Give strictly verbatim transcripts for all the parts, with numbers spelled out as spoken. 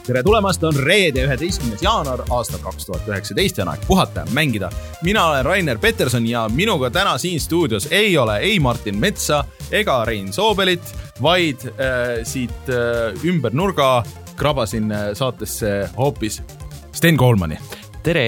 Tere tulemast, on reede üheteistkümnes jaanuar aastal kaks tuhat üheksateist ja on aeg puhata ja mängida. Mina olen Rainer Peterson ja minuga täna siin stuudios ei ole ei Martin Metsa ega Rein Soobelit, vaid äh, siit äh, ümber nurga krabasin äh, saatesse hoopis Sten Koolmani. Tere!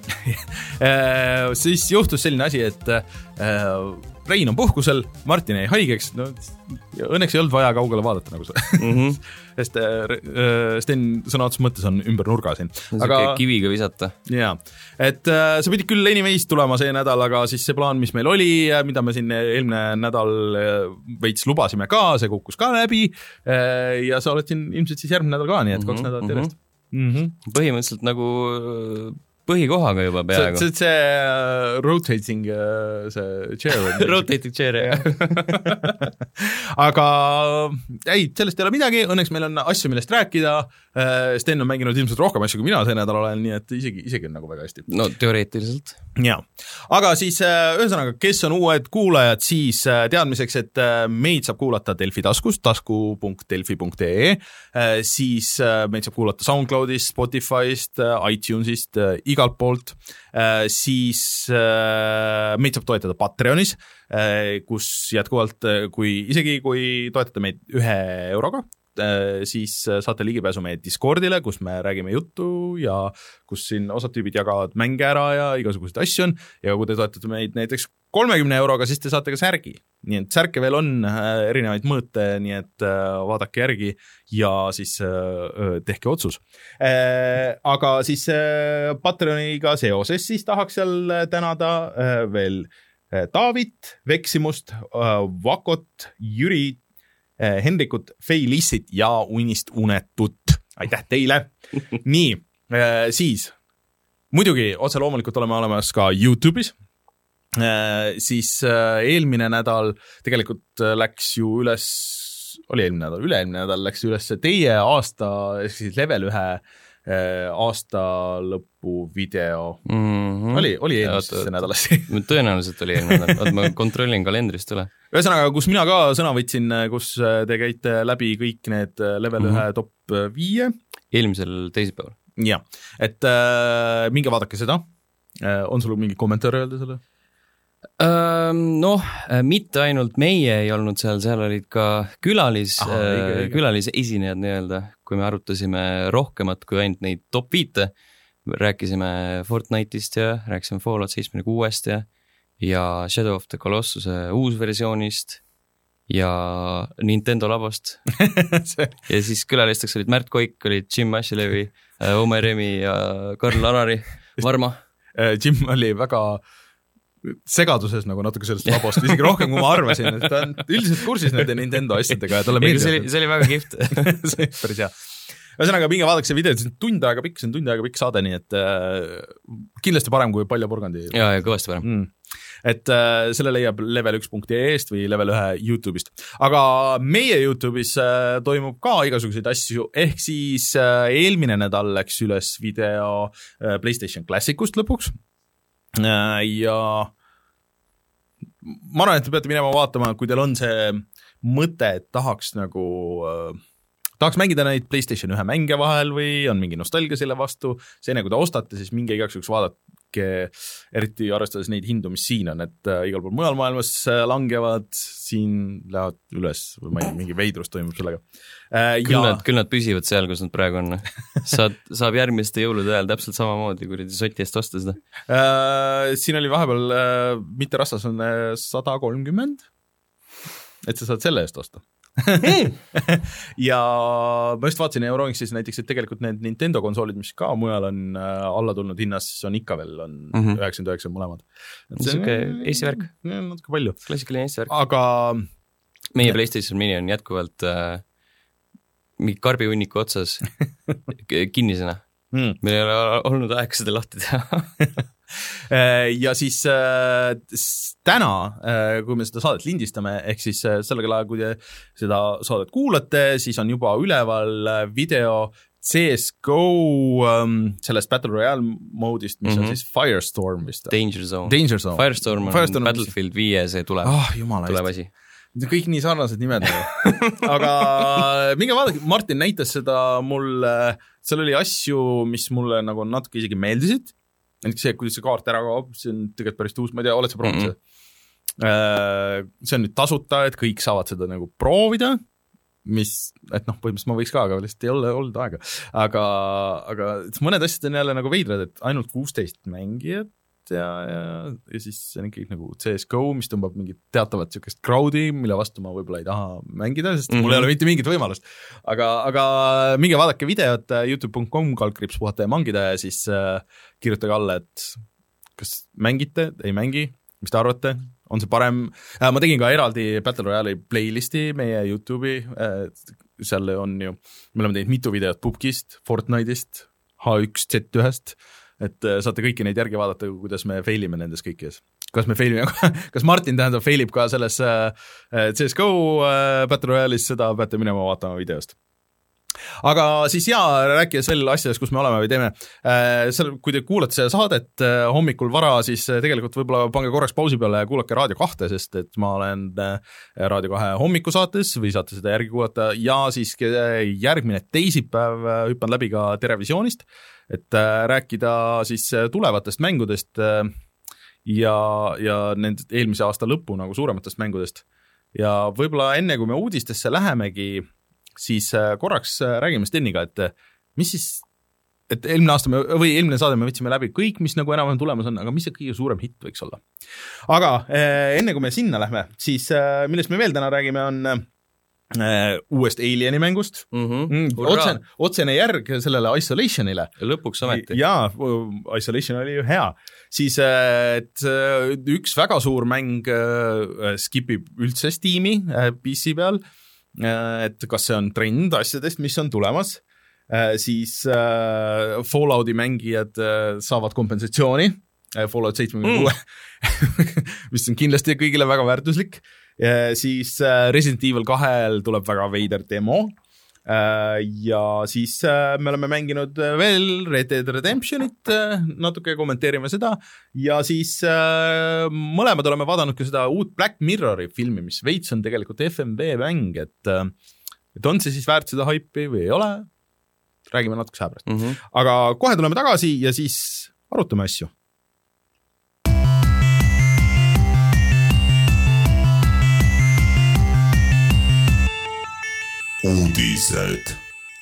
äh, siis juhtus selline asi, et äh, Rein on puhkusel, Martin ei haigeks, no, õnneks ei olnud vaja kaugele vaadata nagu see. Mm-hmm. Sest äh, Sten sõna otseses mõttes on ümber nurga siin. Aga kiviga visata. Jaa, et äh, sa pidid küll anyways tulema see nädal, aga siis see plaan, mis meil oli, mida me siin eelmine nädal veits lubasime ka, see kukkus ka läbi äh, ja sa oled siin ilmselt siis järgmine nädal ka, nii et kaks mm-hmm. nädalat järjest. Mm-hmm. Põhimõtteliselt nagu põhikohaga juba peaaegu. See, see, see uh, rotating uh, see chair. rotating chair, jah. Aga ei, sellest ei ole midagi, õnneks meil on asju, millest rääkida. Sten on mänginud ilmselt rohkem asju, kui mina see nädal olen, nii et isegi, isegi on nagu väga hästi. No teoreetiliselt. Ja. Aga siis ühesõnaga, kes on uued kuulajad, siis teadmiseks, et meid saab kuulata Delfi taskust, tasku punkt delfi punkt ee, siis meid saab kuulata SoundCloudist, Spotify'st, iTunes'ist, igalt poolt, siis meid saab toetada Patreonis, kus jätkuvalt, kui, isegi kui toetate meid ühe euroga, siis saate ligipääsu meie Discordile, kus me räägime juttu ja kus siin osad tüübid jagavad mänge ära ja igasuguseid asju on ja kui te toetate meid näiteks kolmekümne euroga, siis te saate ka särgi. Nii et särke veel on erinevaid mõõte, nii et vaadake järgi ja siis tehke otsus. Aga siis Patreoniga seoses siis tahaks seal tänada veel Taavit, Veksimust, Vakot, Jüri, Hendrikut, Feilissit ja Unist Unetut. Aitäh teile! Nii, siis muidugi otse loomulikult oleme olemas ka YouTube'is. Siis eelmine nädal tegelikult läks ju üles, oli eelmine nädal, üle-eelmine nädal läks üles teie aasta, siis level ühe aasta lõpu video. Mm-hmm. Oli, oli eelmisesse nädalasi. Tõenäoliselt oli eelmine nädal, oot ma kontrollin kalendrist üle. Ühesõnaga, kus mina ka sõna võtsin, kus te käite läbi kõik need level ühe mm-hmm. top viie. Eelmisel teisipäeval. Ja, et äh, minge vaadake seda. Äh, on sul mingi kommentaar öelda selle? Noh, mitte ainult meie ei olnud seal, seal olid ka külalis, Aha, õige, õige. külalis esinejad nii-öelda, kui me arutasime rohkemat kui ainult neid top viite, rääkisime Fortnite'ist ja rääkisime Fallout seitsekümmend kuuest ja, ja Shadow of the Colossuse uusversioonist ja Nintendo labost ja siis külalisteks olid Märt Koik, olid Jim Ashilevi, Omer Remi ja Karl Larari, Varma. Jim oli väga segaduses nagu natuke sellest labost, isegi rohkem kui ma arvasin, et ta on üldiselt kursis nende Nintendo asjadega ja talle meeldib. See, see oli väga kihvt. See oli päris hea. Ühesõnaga, minge vaadake see video, see on tund aega pikk, see on tund aega pikk saade, nii et äh, kindlasti parem kui Palja Porgandi. Ja, ja kõvasti parem. Mm. Et äh, selle leiab level üks punkt ee-st või level ühe YouTube'ist. Aga meie YouTube'is äh, toimub ka igasuguseid asju, ehk siis äh, eelmine nädal läks üles video äh, PlayStation Classicust lõpuks. Ja ma arvan, et te peate minema vaatama, kui teil on see mõte, et tahaks nagu tahaks mängida neid PlayStation ühe mänge vahel või on mingi nostalgia selle vastu, see enne kui te ostate, siis minge igaks juhuks vaadake, eriti arvestades neid hindu, mis siin on, et uh, igal pool mujal maailmas langevad, siin lähevad üles või ma ei, mingi veidrus toimub sellega. Uh, küll, ja... nad, küll nad püsivad seal, kus nad praegu on. Saad, saab järgmiste jõulude ajal täpselt samamoodi, kui te soti eest osta seda. Uh, siin oli vahepeal, uh, mitte rastas on uh, sada kolmkümmend, et sa saad selle eest osta. Ja ma just vaatasin Euronics'is näiteks, et tegelikult need Nintendo konsoolid, mis ka mujal on äh, alla tulnud hinnas, on ikka veel on mm-hmm. üheksakümmend üheksa mõlemad. See on Eesti värk. Natuke palju. Klassikaline Eesti värk. Aga meie PlayStation Mini on jätkuvalt äh, mingi karbiunniku otsas kinnisena. Mm. Meil ei ole olnud aega seda lahti teha. Ja siis äh, täna, äh, kui me seda saadet lindistame, ehk siis äh, selle kella, kui te seda saadet kuulate, siis on juba üleval video C S G O um, sellest Battle Royale moodist, mis mm-hmm. on siis Firestorm vist. Danger Zone. Danger Zone. Firestorm on Firestorm Battlefield viie, see tuleb, oh, jumala tuleb asi. kõik nii sarnased nimed. Aga minge vaadake, Martin näitas seda mulle, seal oli asju, mis mulle nagu natuke isegi meeldisid. Näiteks see, kuidas see kaart ära kaob, see on tegelikult päris tuus, ma ei tea, oled sa proovinud seda? Mm-hmm. See on nüüd tasuta, et kõik saavad seda nagu proovida, mis, et noh, põhimõtteliselt ma võiks ka, aga lihtsalt ei ole olnud aega. Aga, aga mõned asjad on jälle nagu veidrad, et ainult kuusteist mängijat, ja, ja, ja siis see on ikkagi nagu C S G O, mis tõmbab mingit teatavat niisugust crowdi, mille vastu ma võib-olla ei taha mängida, sest mm-hmm. mul ei ole mitte mingit võimalust. Aga, aga minge vaadake videot youtube dot com kaldkriips puhata ja mangida ja siis äh, kirjutage alla, et kas mängite, ei mängi, mis te arvate, on see parem äh,, ma tegin ka eraldi Battle Royale'i playlisti meie YouTube'i äh,, seal on ju, me oleme teinud mitu videot Pupkist, Fortnite'ist, H üks Z ühest, et saate kõiki neid järgi vaadata, kuidas me failime nendes kõikides. Kas me failime, kas Martin tähendab failib ka selles C S G O Battle Royale'is, seda peate minema vaatama videost. Aga siis jaa, rääkides veel asjadest, kus me oleme või teeme, seal, kui te kuulate seda saadet hommikul vara, siis tegelikult võib-olla pange korraks pausi peale ja kuulake Raadio kahte, sest et ma olen Raadio kahe hommikusaates või saate seda järgi kuulata ja siis järgmine teisipäev hüppan läbi ka Terevisioonist, et rääkida siis tulevatest mängudest ja, ja nende eelmise aasta lõppu nagu suurematest mängudest. Ja võib-olla enne, kui me uudistesse lähemegi, siis korraks räägime Steniga, et mis siis, et eelmine aasta me, või eelmine saade me võtsime läbi kõik, mis nagu enam tulemas on, aga mis see kõige suurem hitt võiks olla. Aga enne, kui me sinna lähme, siis millest me veel täna räägime, on Uh, uuest Alieni mängust mm-hmm. mm, otsene, otsene järg sellele Isolationile lõpuks ometi jaa, Isolation oli ju hea siis et üks väga suur mäng uh, skipib üldse Steam'i uh, P C peal uh, et kas see on trend asjadest, mis on tulemas uh, siis uh, Fallouti mängijad uh, saavad kompensatsiooni uh, Fallout seitsekümmend kuus mm. mis on kindlasti kõigile väga väärtuslik. Ja siis Resident Evil kahel tuleb väga veider demo ja siis me oleme mänginud veel Red Dead Redemptionit, natuke kommenteerime seda ja siis mõlemad oleme vaadanud ka seda uut Black Mirrori filmi, mis veits on tegelikult F M V mäng, et, et on see siis väärt seda haipi või ei ole, räägime natuke säbrast mm-hmm. aga kohe tuleme tagasi ja siis arutame asju. Uudised.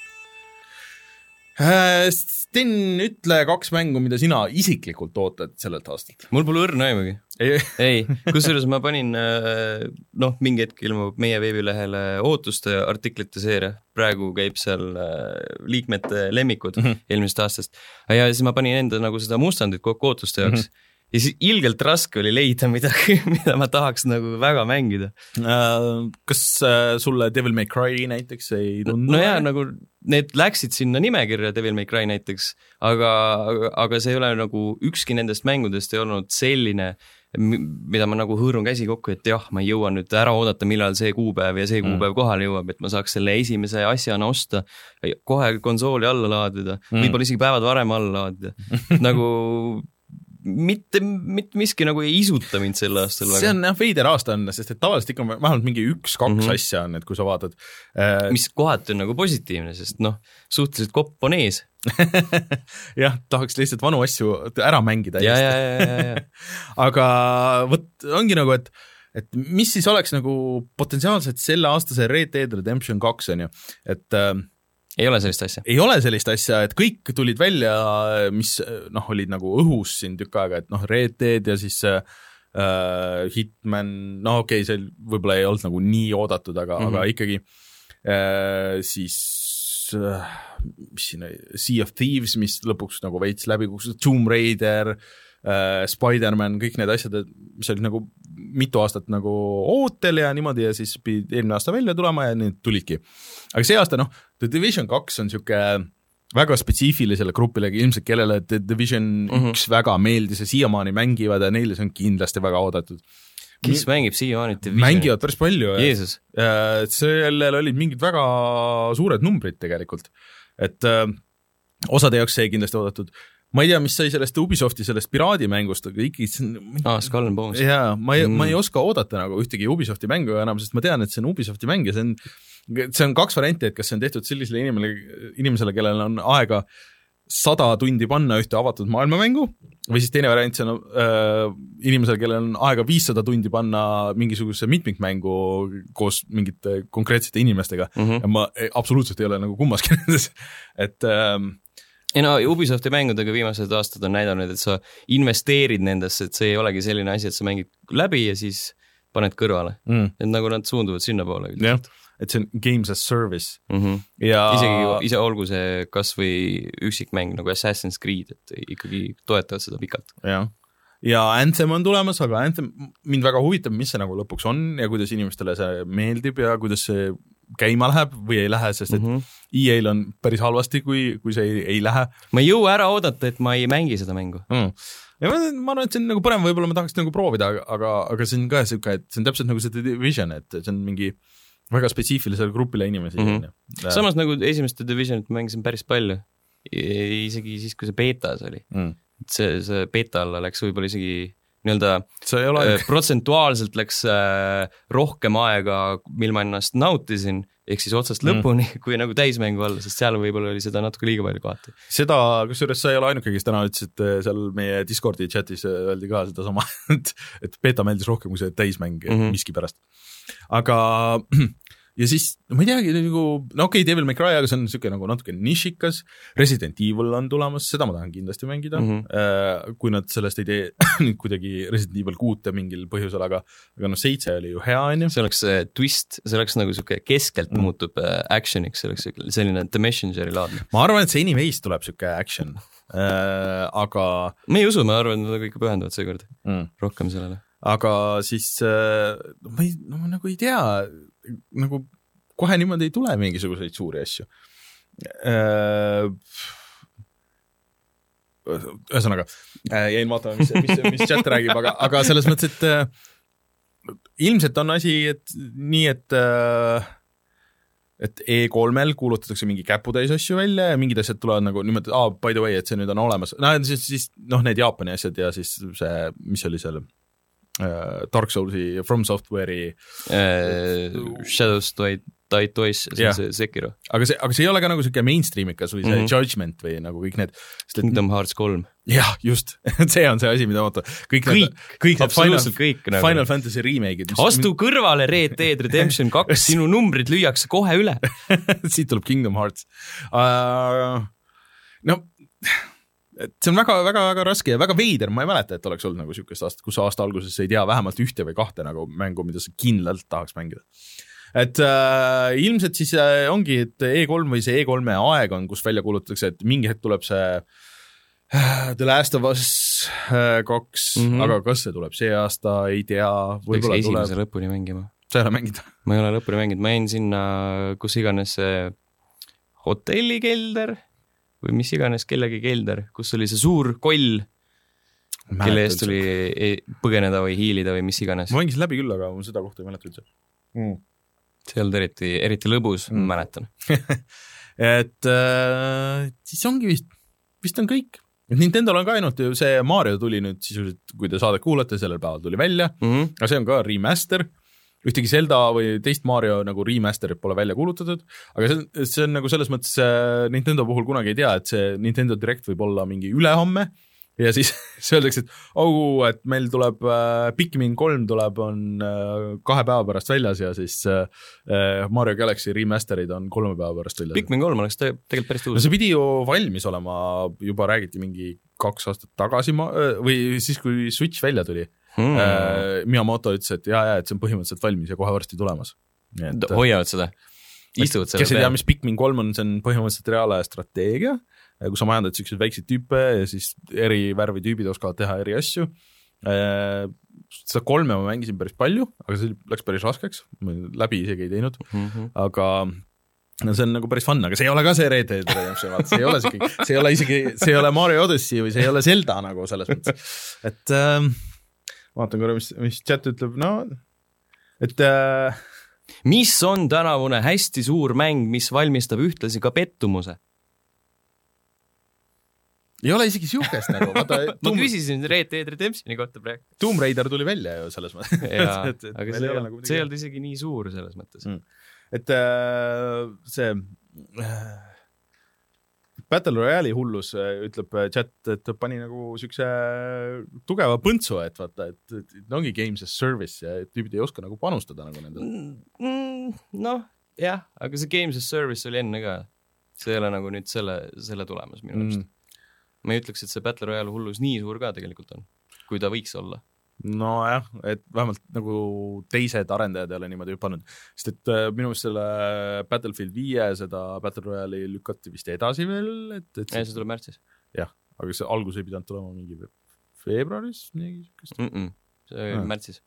Sten, ütle kaks mängu, mida sina isiklikult ootad sellelt aastalt. Mul pole õrna aimugi. Ei, ei. Kusjuures ma panin, noh, mingi hetk ilmub meie veebilehele ootuste artiklite seeria. Praegu käib seal liikmete lemmikud mm-hmm. eelmisest aastast. Ja siis ma panin enda nagu seda mustandit kokku ootuste jaoks. Mm-hmm. Ja siis ilgelt raske oli leida midagi, mida ma tahaks nagu väga mängida. Kas sulle Devil May Cry näiteks ei tundu? No jaa, nagu need läksid sinna nimekirja Devil May Cry näiteks, aga, aga see ei ole nagu ükski nendest mängudest ei olnud selline, mida ma nagu hõõrun käsi kokku, et jah, ma ei jõua nüüd ära oodata, millal see kuupäev ja see kuupäev mm. kohale jõuab, et ma saaks selle esimese asjana osta, kohe konsooli alla laadida, mm. võib-olla isegi päevad varem alla laadida. Nagu mitte, mitte miski nagu ei isuta mind sel aastal. See on jah, veider aasta on, sest et tavaliselt ikka vähemalt mingi üks-kaks mm-hmm. asja on, et kui sa vaatad. Äh... Mis kohati on nagu positiivne, sest noh, suhteliselt kopp on ees. jah, tahaks lihtsalt vanu asju ära mängida. Ja, ja, ja, ja, ja. aga võt, ongi nagu, et, et mis siis oleks nagu potentsiaalselt selle aastase Red Dead Redemption kaks on ju, et äh, ei ole sellist asja. Ei ole sellist asja, et kõik tulid välja, mis noh, olid nagu õhus siin tükk aega, et noh, Red Dead ja siis äh, Hitman, no okei, okay, see võib-olla ei olnud nagu nii oodatud, aga, mm-hmm. aga ikkagi äh, siis äh, mis siin oli, Sea of Thieves, mis lõpuks nagu veits läbi, Tomb Raider, äh, Spider-Man, kõik need asjad, mis olid nagu mitu aastat nagu ootel ja niimoodi ja siis pidi eelmine aasta välja tulema ja need tulidki. Aga see aasta, noh, The Division kaks on siuke väga spetsiifilisele grupile, ilmselt kellele The Division mm-hmm. üks väga meeldis ja siiamaani mängivad ja neile see on kindlasti väga oodatud. Kes M- mängib siiamaani Divisionit? Mängivad päris palju. Jeesus. Sellel olid mingid väga suured numbrid tegelikult. Et äh, osade jaoks see kindlasti oodatud. ma ei tea, mis sai sellest Ubisofti sellest piraadimängust, aga ikkagi see on... Ah, Skull and Bones. Jaa, ma ei, mm. ma ei oska oodata nagu ühtegi Ubisofti mängu enam, sest ma tean, et see on Ubisofti mäng ja see on, see on kaks varianti, et kas see on tehtud sellisele inimesele, inimesele, kellel on aega sada tundi panna ühte avatud maailmamängu või siis teine variant, see on äh, inimesel, kellel on aega viissada tundi panna mingisuguse mitmikmängu koos mingite konkreetsete inimestega mm-hmm. ja ma absoluutselt ei ole nagu kummaski nendes, et ähm, ja no Ubisofti mängudega viimased aastad on näidanud, et sa investeerid nendesse, et see ei olegi selline asi, et sa mängid läbi ja siis paned kõrvale mm. et nagu nad suunduvad sinna poole jah, et see on games as service mm-hmm. ja isegi ise olgu see kas või üksikmäng nagu Assassin's Creed, et ikkagi toetavad seda pikalt. Jah. Ja Anthem on tulemas, aga Anthem mind väga huvitab, mis see nagu lõpuks on ja kuidas inimestele see meeldib ja kuidas see käima läheb või ei lähe, sest et mm-hmm. E A-l on päris halvasti, kui, kui see ei, ei lähe. Ma ei jõua ära oodata, et ma ei mängi seda mängu. Mm. Ja ma, ma arvan, et see on nagu parem, võib-olla ma tahaks nagu proovida, aga, aga see on ka siuke, et see on täpselt nagu see Division, et see on mingi väga spetsiifilisele grupile inimesi. Mm-hmm. Samas nagu esimeste Divisionit mängisin päris palju, isegi siis, kui see betas oli. Mm. See, see beta alla läks võib-olla isegi nii-öelda äh, protsentuaalselt läks äh, rohkem aega, mil ma ennast nautisin, ehk siis otsast mm. lõpuni, kui nagu täismängu alla, sest seal võib-olla oli seda natuke liiga palju kohati. Seda, kusjuures sa ei ole ainuke, kes täna ütles, et seal meie Discordi chatis öeldi ka seda sama, et, et beta meeldis rohkem kui see täismäng mm-hmm. miski pärast. Aga ja siis, ma ei teagi, nagu, no okei, okay, Devil May Cry, aga see on niisugune nagu natuke nišikas, Resident Evil on tulemas, seda ma tahan kindlasti mängida, mm-hmm. kui nad sellest ei tee nüüd kuidagi Resident Evil kuute mingil põhjusel, aga, aga noh, seitse oli ju hea, on ju. See oleks uh, twist, see oleks nagu niisugune keskelt mm. muutub uh, actioniks, see oleks selline The Messengeri laadne. Ma arvan, et see Anyways tuleb niisugune action, uh, aga... Ma ei usu, ma arvan, et nad kõik pühenduvad seekord mm. rohkem sellele. Aga siis, no ma, ei, no ma nagu ei tea, nagu kohe niimoodi ei tule mingisuguseid suuri asju. Ühesõnaga, jäin vaatama, mis, mis, mis chat räägib, aga, aga selles mõttes, et ilmselt on asi, et nii, et, et E kolmel kuulutatakse mingi käputäis asju välja ja mingid asjad tulevad nagu niimoodi, ah, by the way, et see nüüd on olemas. No, siis, siis, noh, need Jaapani asjad ja siis see, mis oli seal Dark Soulsi, From Software'i uh, Shadows Die, Die Toys, see yeah. on see Sekiro. Aga see, aga see ei ole ka nagu siuke mainstreamikas või see mm-hmm. Judgment või nagu kõik need Kingdom Hearts kolm. Jah, just. see on see asi, mida oota. Kõik, kõik, need, kõik absoluutselt Final, kõik. Nagu. Final Fantasy remake'id. Astu mis... kõrvale Red Dead Redemption kaks, sinu numbrid lüüakse kohe üle. Siit tuleb Kingdom Hearts. Uh, no... et see on väga, väga, väga raske ja väga veider, ma ei mäleta, et oleks olnud nagu siukest aastat, kus aasta alguses ei tea vähemalt ühte või kahte nagu mängu, mida sa kindlalt tahaks mängida. Et äh, ilmselt siis äh, ongi, et E kolm või see E kolme aeg on, kus välja kuulutatakse, et mingi hetk tuleb see äh, The Last of Us äh, kaks, mm-hmm. aga kas see tuleb see aasta, ei tea. Võiks esimese tuleb... lõpuni mängima. Sa ei ole mängida? Ma ei ole lõpuni mänginud, ma jäin sinna, kus iganes see hotellikelder või mis iganes kellegi kelder, kus oli see suur koll, kelle eest tuli põgeneda või hiilida või mis iganes. Ma mängisin läbi küll, aga ma seda kohta ei mäleta üldse. Mm. See on eriti, eriti lõbus, mm. mäletan. et äh, siis ongi vist, vist on kõik. Nintendol on ka ainult ju see Mario tuli nüüd sisuliselt, kui te saadet kuulate, sellel päeval tuli välja, mm-hmm. aga see on ka remaster. Ühtegi Zelda või teist Mario nagu remasterit pole välja kuulutatud, aga see, see on nagu selles mõttes Nintendo puhul kunagi ei tea, et see Nintendo Direct võib olla mingi ülehomme ja siis see öeldakse, et oh, et meil tuleb äh, Pikmin kolm tuleb, on äh, kahe päeva pärast väljas ja siis äh, Mario Galaxy remasterid on kolme päeva pärast väljas. Pikmin kolm oleks te- tegelikult päris tuus. No see pidi ju valmis olema, juba räägiti mingi kaks aastat tagasi ma- või siis, kui Switch välja tuli. Hmm. Miyamoto ütles, et jaa, jaa, et see on põhimõtteliselt valmis ja kohe varsti tulemas. Et, hoiavad seda, istuvad seda. Kes ei tea, mis Pikmin kolm on, see on põhimõtteliselt reaalaja strateegia, kus sa majandad selliseid väikseid tüüpe ja siis eri värvi tüübid oskavad teha eri asju. Seda kolme ma mängisin päris palju, aga see läks päris raskeks, läbi isegi ei teinud, mm-hmm. aga no see on nagu päris fun, aga see ei ole ka see Red Dead Redemption, see ei ole, see, see ei ole isegi, see ei ole Mario Odyssey või see ei ole Zelda nagu selles mõttes, et ähm, vaatan korra, mis, mis chat ütleb, no, et äh... mis on tänavune hästi suur mäng, mis valmistab ühtlasi ka pettumuse? ei ole isegi siukest nagu, vaata ma küsisin Red Dead Redemptioni kohta praegu. Tomb Raider tuli välja ju selles mõttes. Jaa, et, et aga see ei ole nagu see ei olnud isegi nii suur selles mõttes. Mm. Et äh, see äh, Battle Royale'i hullus ütleb chat, et pani nagu siukse tugeva põntsu, et vaata, et, et ongi games as service ja tüübid ei oska nagu panustada nagu nendel. Mm, noh, jah, aga see games as service oli enne ka. See ei ole nagu nüüd selle, selle tulemas minu mm. arust. Ma ei ütleks, et see Battle Royale hullus nii suur ka tegelikult on, kui ta võiks olla. No jah, et vähemalt nagu teised arendajad ei ole niimoodi hüpanud, sest et äh, minu selle Battlefield viie seda Battle Royale'i lükati vist edasi veel, et, et see... ja see tuleb märtsis. Jah, aga see algus ei pidanud tulema mingi veebruaris, mingi mm -mm. see oli märtsis.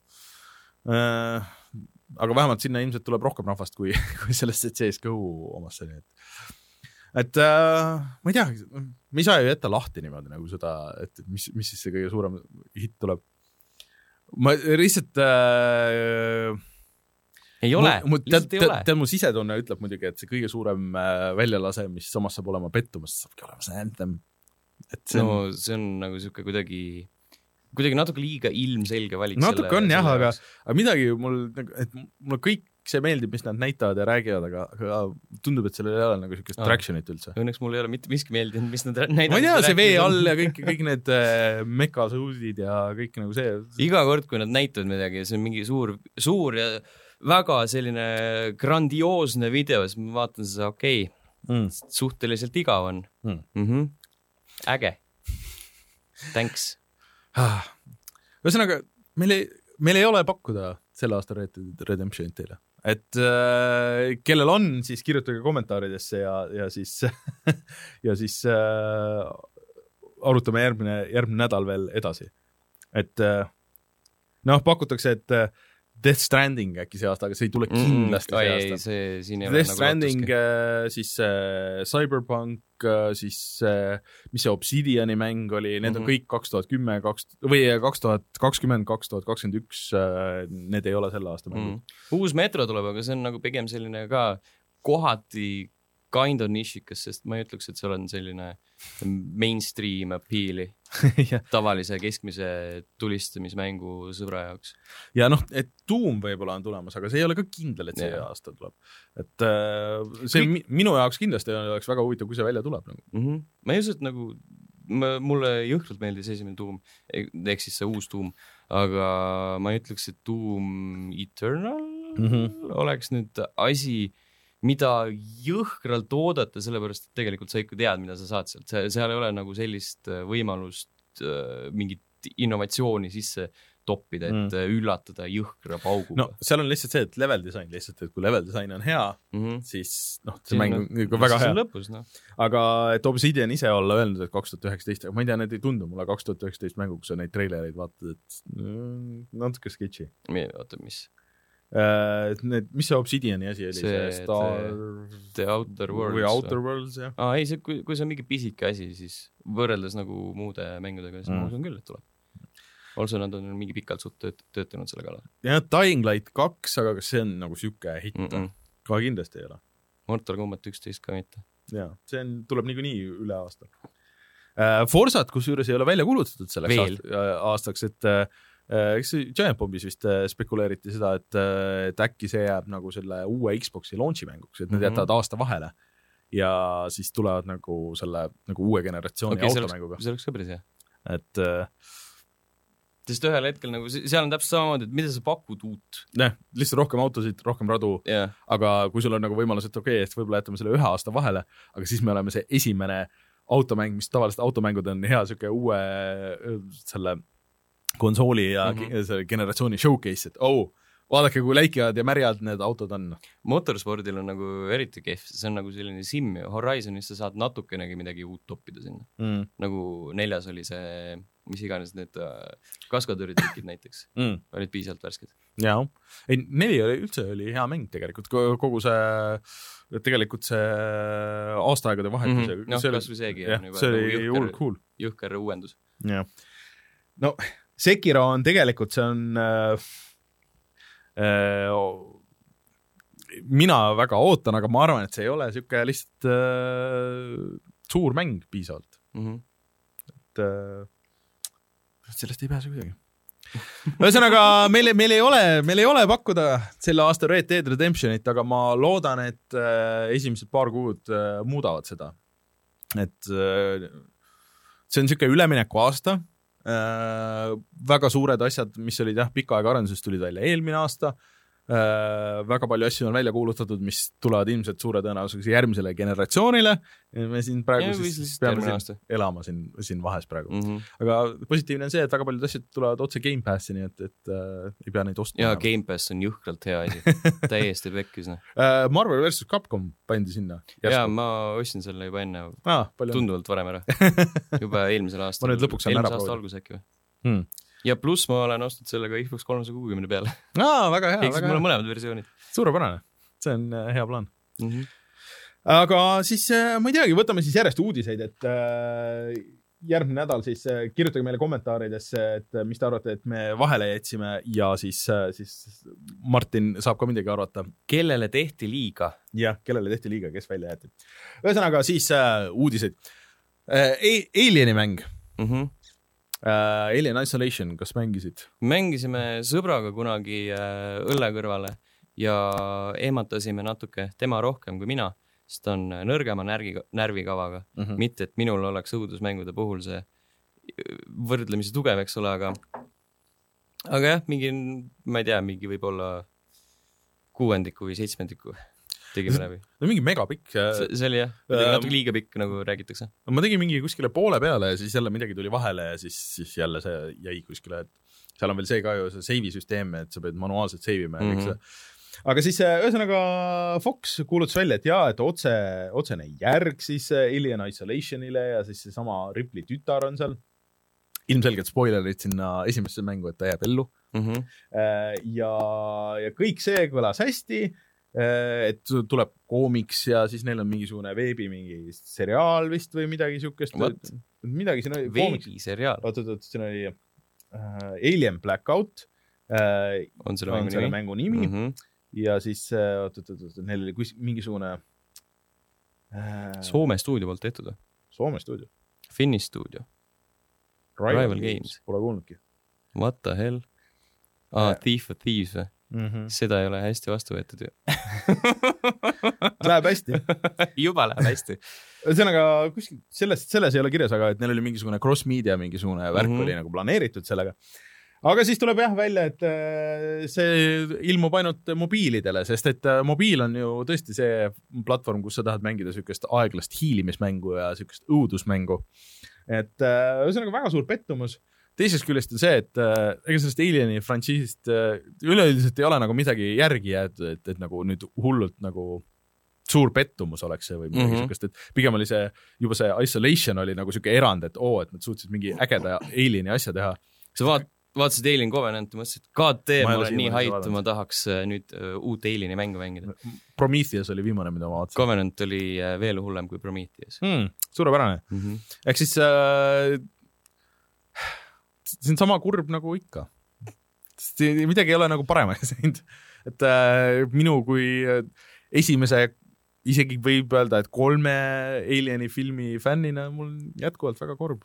Äh, aga vähemalt sinna ilmselt tuleb rohkem rahvast kui, kui sellest C S G O omasse, nii et et äh, ma ei tea, me ei saa ju jätta lahti niimoodi nagu seda, et mis, mis siis see kõige suurem hitt tuleb. Ma lihtsalt äh, ei ole, mu, lihtsalt te, ei ole. Tead, mu sisetunne ütleb muidugi, et see kõige suurem äh, väljalase, mis samas saab olema pettumas, saabki olema see Anthem. Et see on... No see on nagu siuke kuidagi kuidagi natuke liiga ilmselge valik. Natuke selle, on jah, aga, aga midagi mul, et mul kõik see meeldib, mis nad näitavad ja räägivad, aga, aga tundub, et sellel ei ole nagu siukest tractionit üldse. Õnneks mul ei ole mitte miski meeldinud, mis nad näitavad. Ma ei tea, see vee all ja kõik, kõik need äh, mekasuudid ja kõik nagu see. Iga kord, kui nad näitavad midagi, see on mingi suur, suur ja väga selline grandioosne video, siis ma vaatan seda, okei, okay, mm. suhteliselt igav on. Mm. Mm-hmm. Äge. Thanks. Ühesõnaga, meil ei, meil ei ole pakkuda selle aasta Red Dead Redemptionit teile. Et äh, kellel on, siis kirjutage kommentaaridesse ja, ja siis, ja siis äh, arutame järgmine, järgmine nädal veel edasi. Et äh, noh, pakutakse, et äh, Death Stranding äkki see aasta, aga see ei tule kindlasti mm, see aasta. Ei, see, siin ei Death nagu Stranding, äh, siis äh, Cyberpunk, äh, siis äh, mis see Obsidiani mäng oli, need mm-hmm. on kõik kaks tuhat kümme või kaks tuhat kakskümmend, kaks tuhat kakskümmend üks, äh, need ei ole selle aasta mängud. Mm. Uus Metro tuleb, aga see on nagu pigem selline ka kohati kind of nišikas, sest ma ei ütleks, et seal on selline mainstream appeali tavalise keskmise tulistamismängu sõbra jaoks. Ja noh, et Doom võib-olla on tulemas, aga see ei ole ka kindel, et see ja. aasta tuleb. Et äh, see Kõik... minu jaoks kindlasti oleks väga huvitav, kui see välja tuleb. Nagu. Mm-hmm. Ma ei usu, et nagu ma, mulle jõhkralt meeldis esimene Doom, ehk siis see uus Doom, aga ma ei ütleks, et Doom Eternal mm-hmm. oleks nüüd asi mida jõhkralt oodata, sellepärast, et tegelikult sa ikka tead, mida sa saad sealt. Seal ei ole nagu sellist võimalust mingit innovatsiooni sisse toppida, et mm. üllatada jõhkra pauguga. No, seal on lihtsalt see, et level design lihtsalt, et kui level design on hea, mm-hmm. siis noh, see mäng on no, väga hea. Lõpus, no. Aga et Obsidian ise olla öelnud, et kaks tuhat üheksateist, aga ma ei tea, need ei tundu mulle kaks tuhat üheksateist mängu, kus sa neid trailereid vaatad, et mm, natuke sketši. Oota, mis? Uh, need, mis see Obsidiani asi oli? See, see Star... The Outer Worlds. Või Outer Worlds, jah. Ah, ei, see, kui, kui see on mingi pisike asi, siis võrreldes nagu muude mängudega, siis mm. ma usun küll, et tuleb. Also nad on mingi pikalt suht tööt- töötanud selle kallal. Ja Dying Light kaks, aga kas see on nagu siuke hitt? Mm-mm. Ka kindlasti ei ole. Mortal Kombat üksteist ka mitte. Jaa, see on, tuleb niikuinii üle aasta. Uh, Forsat, kus juures ei ole välja kulutatud selleks aast, aastaks, et uh, eks Giant Bombis vist spekuleeriti seda, et, et äkki see jääb nagu selle uue Xboxi launchi mänguks, et need mm-hmm. jätavad aasta vahele ja siis tulevad nagu selle nagu uue generatsiooni okay, automänguga. See oleks ka päris hea. Et sest ühel hetkel nagu, seal on täpselt samamoodi, et mida sa pakud uut? Ne, lihtsalt rohkem autosid, rohkem radu, yeah. aga kui sul on nagu võimalus, et okei, okay, et võib-olla jätame selle ühe aasta vahele, aga siis me oleme see esimene automäng, mis tavaliselt automängud on hea siuke uue selle konsooli ja mm-hmm. selle generatsiooni showcase, et oh, vaadake, kui läikivad ja märjad need autod on. Motorspordil on nagu eriti kehv, see on nagu selline sim, Horizonis sa saad natukenegi midagi uut toppida sinna. Mm. Nagu neljas oli see, mis iganes need kaskadööritrikid näiteks, mm. olid piisavalt värsked. Jaa, ei, neli oli üldse oli hea mäng tegelikult, kogu see tegelikult see aastaaegade vahetus. Mm-hmm. No, kas või seegi. Jah, see oli nagu jõhker, cool. Jõhker uuendus. Jah. No, Sekiro on tegelikult, see on äh, äh, mina väga ootan, aga ma arvan, et see ei ole siuke lihtsalt äh, suur mäng piisavalt mm. -hmm. et äh, sellest ei pääse kuidagi. Ühesõnaga, meil, meil ei ole, meil ei ole pakkuda selle aasta Red Dead Redemptionit, aga ma loodan, et äh, esimesed paar kuud äh, muudavad seda. Et äh, see on niisugune ülemineku aasta. Äh, väga suured asjad, mis olid jah, pikka aega arenduses, tulid välja eelmine aasta. Äh, väga palju asju on välja kuulutatud, mis tulevad ilmselt suure tõenäosusega järgmisele generatsioonile. Me siin praegu ja, siis, siis peame siin elama siin, siin vahes praegu. Mm -hmm. Aga positiivne on see, et väga paljud asjad tulevad otse Game Passi, nii et, et äh, ei pea neid ostma. Ja Game Pass on juhkralt hea asi. Täiesti pekkis. No. Äh, Marvel versus Capcom pandi sinna. Jaa, ma ostsin selle juba enne ah, tunduvalt varem ära. Juba eelmisel aastal. Eelmise aasta algus äkki või? Hmm. Ja pluss ma olen ostnud selle ka Xbox kolmsada kuuskümmend peale. Aa, väga hea. Eks mul on mõlemad versioonid. Suurepärane. See on hea plaan. Mm -hmm. Aga siis, ma ei teagi, võtame siis järjest uudiseid, et äh, järgmine nädal siis äh, kirjutage meile kommentaaridesse, et äh, mis te arvate, et me vahele jätsime ja siis, äh, siis Martin saab ka midagi arvata. Kellele tehti liiga? Jah, kellele tehti liiga, kes välja jäeti. Ühesõnaga siis äh, uudiseid. Äh, Alieni mäng. Mhm. Mm Uh, Alien Isolation, kas mängisid? Mängisime sõbraga kunagi uh, õlle kõrvale ja ehmatasime natuke tema rohkem kui mina, sest on nõrgema närgi, närvikavaga. Mm -hmm. Mitte, et minul oleks õudusmängude puhul see võrdlemisi tugev, eks ole, aga aga jah, mingi, ma ei tea, mingi võib-olla kuuendiku või seitsmendiku tegime läbi. No mingi megapikk. See, see oli jah, natuke liiga pikk, nagu räägitakse. Ma tegin mingi kuskile poole peale ja siis jälle midagi tuli vahele ja siis, siis jälle see jäi kuskile, et seal on veel see ka ju see save süsteem, et sa pead manuaalselt save ima ja mm -hmm. kõik see. Aga siis ühesõnaga Fox kuulutas välja, et jaa, et otse, otsene järg siis Alien Isolationile ja siis see sama Ripley tütar on seal. Ilmselgelt spoilerid sinna esimesse mängu, et ta jääb ellu. Mm -hmm. ja, ja kõik see kõlas hästi. Et tuleb koomiks ja siis neil on mingisugune veebi mingi seriaal vist või midagi siukest. Midagi siin oli. Veebi seriaal? Oot, oot, oot, siin oli uh, Alien Blackout uh, on selle, on mängu, selle nimi? mängu nimi mm -hmm. ja siis uh, oot, oot, oot, neil oli kus, mingisugune uh, Soome stuudio poolt tehtud või? Soome stuudio? Finnish stuudio. Rival, Rival Games. Games. Pole kuulnudki. What the hell? Ah, uh, Thief of Thieves või? Mm -hmm. Seda ei ole hästi vastu võetud ju. Läheb hästi. Juba läheb hästi. Ühesõnaga, kuskil sellest, selles ei ole kirjas, aga et neil oli mingisugune cross-media, mingisugune värk mm -hmm. oli nagu planeeritud sellega. Aga siis tuleb jah välja, et see ilmub ainult mobiilidele, sest et mobiil on ju tõesti see platvorm, kus sa tahad mängida sükest aeglast hiilimismängu ja sükest õudusmängu. Et ühesõnaga väga suur pettumus. Teisest küljest on see, et äh, ega sellest Alieni frantsiisist äh, üleüldiselt ei ole nagu midagi järgi jäetud, et, et nagu nüüd hullult nagu suur pettumus oleks see või midagi mm -hmm. sükest, et pigem oli see, juba see Isolation oli nagu süke erand, et oo, et nad suutsid mingi ägeda Alieni asja teha. Sa vaat, vaatasid Alien Covenant, mõtlesid, et God damn, ma olen nii haitu, ma tahaks nüüd uh, uut Alieni mängu mängida. Prometheus oli viimane, mida ma vaatasin. Covenant oli uh, veel hullem kui Prometheus. Mm, suurepärane. Mm -hmm. Ehk siis äh, see on sama kurb nagu ikka. Midagi ei ole nagu paremaks seinud. Et äh, minu kui esimese, isegi võib öelda, et kolme Alieni filmi fännina mul jätkuvalt väga kurb.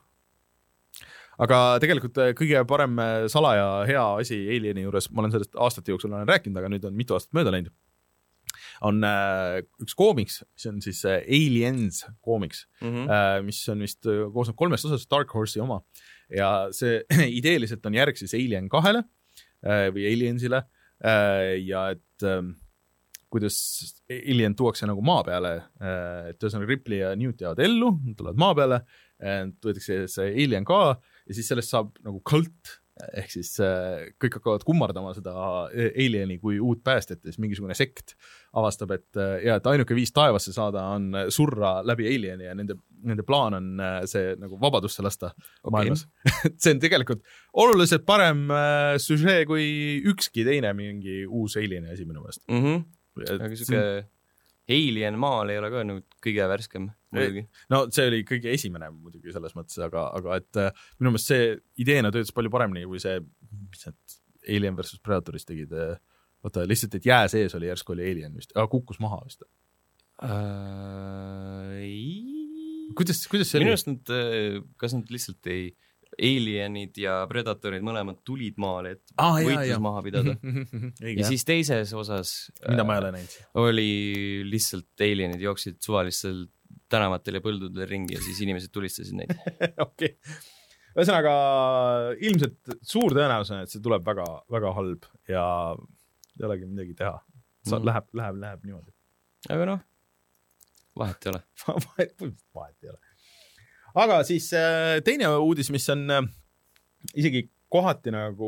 Aga tegelikult kõige parem salaja hea asi Alieni juures, ma olen sellest aastate jooksul olen rääkinud, aga nüüd on mitu aastat mööda läinud, on äh, üks koomiks, mis on siis äh, Aliens koomiks, mm -hmm. äh, mis on vist koosneb kolmest osast Dark Horse'i oma. Ja see ideeliselt on järg siis Alien kahele äh, või Aliensile äh, ja et äh, kuidas Alien tuuakse nagu maa peale, äh, et ühesõnaga Ripley ja Newt jäävad ellu, tulevad maa peale, äh, võetakse see Alien ka ja siis sellest saab nagu kult, ehk siis äh, kõik hakkavad kummardama seda Alieni kui uut päästet ja siis mingisugune sekt avastab, et, ja, et ainuke viis taevasse saada on surra läbi Alieni ja nende, nende plaan on see nagu vabadusse lasta okay. maailmas. See on tegelikult oluliselt parem äh, süžee kui ükski teine mingi uus Alieni asi minu meelest. Mm -hmm. Aga siuke Alien maal ei ole ka nüüd kõige värskem muidugi. No see oli kõige esimene muidugi selles mõttes, aga, aga et äh, minu meelest see ideena töötas palju paremini kui see, mis need Alien versus Predatoris tegid. Oota, lihtsalt, et jää sees oli järsku oli Alien vist, aga kukkus maha vist. Uh, kuidas, kuidas see oli? Minu arust nad, kas nad lihtsalt ei Alienid ja Predatorid mõlemad tulid maale, et ah, võitlus jah, maha pidada. ja siis teises osas mida ma ei ole näinud? Oli lihtsalt Alienid jooksid suvalistel tänavatel ja põldudel ringi ja siis inimesed tulistasid neid. Okei. Ühesõnaga, ilmselt suur tõenäosus, et see tuleb väga, väga halb ja ei olegi midagi teha. Sa, mm. läheb, läheb, läheb niimoodi. Aga noh, vahet ei ole. vahet, vahet ei ole. Aga siis teine uudis, mis on isegi kohati nagu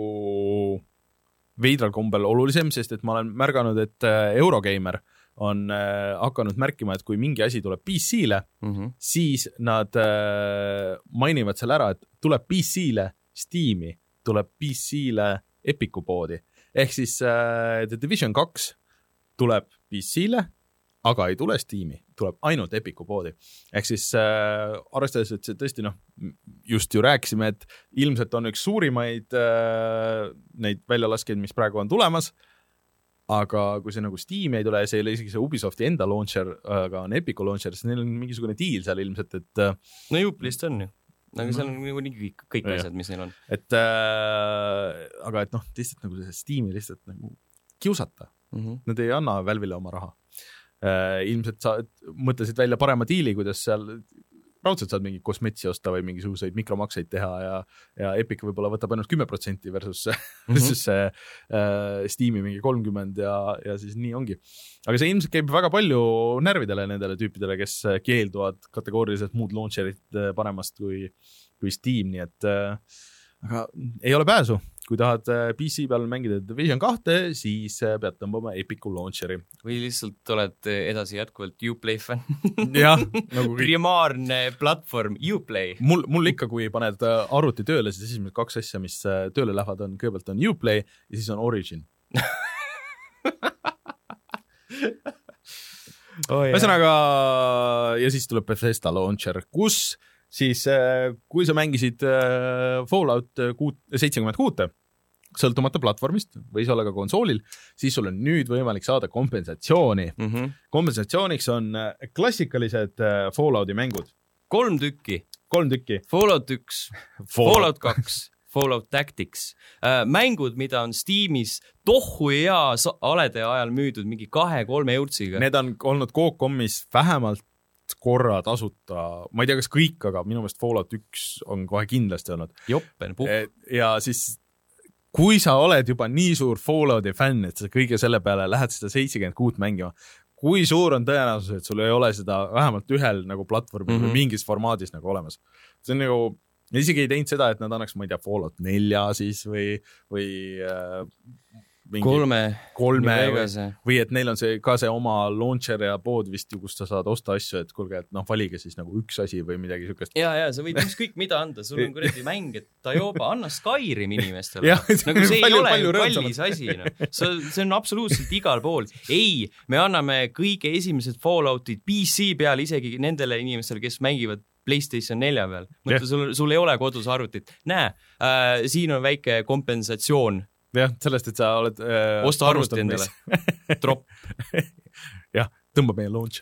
veidral kombel olulisem, sest et ma olen märganud, et Eurogeimer on hakanud märkima, et kui mingi asi tuleb P C-le, mm-hmm. siis nad mainivad selle ära, et tuleb P C-le Steam'i, tuleb P C-le Epicu poodi. Ehk siis The Division kaks tuleb P C-le, aga ei tule Steam'i, tuleb ainult Epicu poodi. Ehk siis äh, arvestades, et see tõesti, noh, just ju rääkisime, et ilmselt on üks suurimaid äh, neid väljalaskeid, mis praegu on tulemas, aga kui see nagu Steam'i ei tule, see ei ole isegi see Ubisofti enda launcher, aga on Epicu launcher, siis neil on mingisugune deal seal ilmselt, et äh, no Uplist on ju. Aga seal on nagu nii kõik, kõik asjad, mis neil on. Et, äh, aga et noh, lihtsalt nagu see Steam'i lihtsalt nagu kiusata. Mm-hmm. Nad ei anna Valve'ile oma raha. Uh, ilmselt sa mõtlesid välja parema diili, kuidas seal raudselt saad mingi kosmetsi osta või mingisuguseid mikromakseid teha ja, ja Epic võib-olla võtab ainult kümme protsenti versus, mm-hmm. versus see uh, Steam'i mingi kolmkümmend ja, ja siis nii ongi. Aga see ilmselt käib väga palju närvidele nendele tüüpidele, kes keelduvad kategooriliselt muud launcherit panemast kui, kui Steam, nii et uh, aga ei ole pääsu. Kui tahad P C peal mängida Division kahte, siis pead tõmbama Epicu launcheri. Või lihtsalt oled edasi jätkuvalt Uplay fan. jah. Nagu primaarne platvorm Uplay. Mul, mul ikka, kui paned arvuti tööle, siis esimesed kaks asja, mis tööle lähevad, on kõigepealt on Uplay ja siis on Origin. oh, Ühesõnaga, ja siis tuleb Bethesda launcher, kus siis kui sa mängisid Fallout seitsekümmend kuus sõltumata platvormist või see olla ka konsoolil, siis sul on nüüd võimalik saada kompensatsiooni. Mm-hmm. Kompensatsiooniks on klassikalised Fallouti mängud. Kolm tükki. Kolm tükki. Fallout üks, Fallout kaks, Fallout Tactics. Mängud, mida on Steamis tohu ja alede ajal müüdud mingi kahe-kolme eurtsiga. Need on olnud Coop.comis vähemalt korra tasuta, ma ei tea, kas kõik, aga minu meelest Fallout üks on kohe kindlasti olnud. Joppen, puhk. Ja siis, kui sa oled juba nii suur Fallouti fänn, et sa kõige selle peale lähed seda seitsekümmend kuus mängima, kui suur on tõenäosus, et sul ei ole seda vähemalt ühel nagu platvormil mm-hmm. või mingis formaadis nagu olemas. See on nagu, isegi ei teinud seda, et nad annaks, ma ei tea, Fallout nelja siis või, või äh, mingi kolme, kolme või, või et neil on see ka see oma launcher ja pood vist ju, kus sa saad osta asju, et kuulge, et noh, valige siis nagu üks asi või midagi sükest. Ja, ja, sa võid ükskõik mida anda, sul on kuradi mäng, et ta jooba, anna Skyrim inimestele. nagu see palju, ei ole kallis asi. No. See on absoluutselt igal pool. Ei, me anname kõige esimesed Falloutid P C peal isegi nendele inimestele, kes mängivad PlayStation nelja peal. Mõtle, sul, sul ei ole kodus arvutit. Näe, äh, siin on väike kompensatsioon. Jah, sellest, et sa oled äh, osta arvuti endale. Drop. jah, tõmba meie launcher.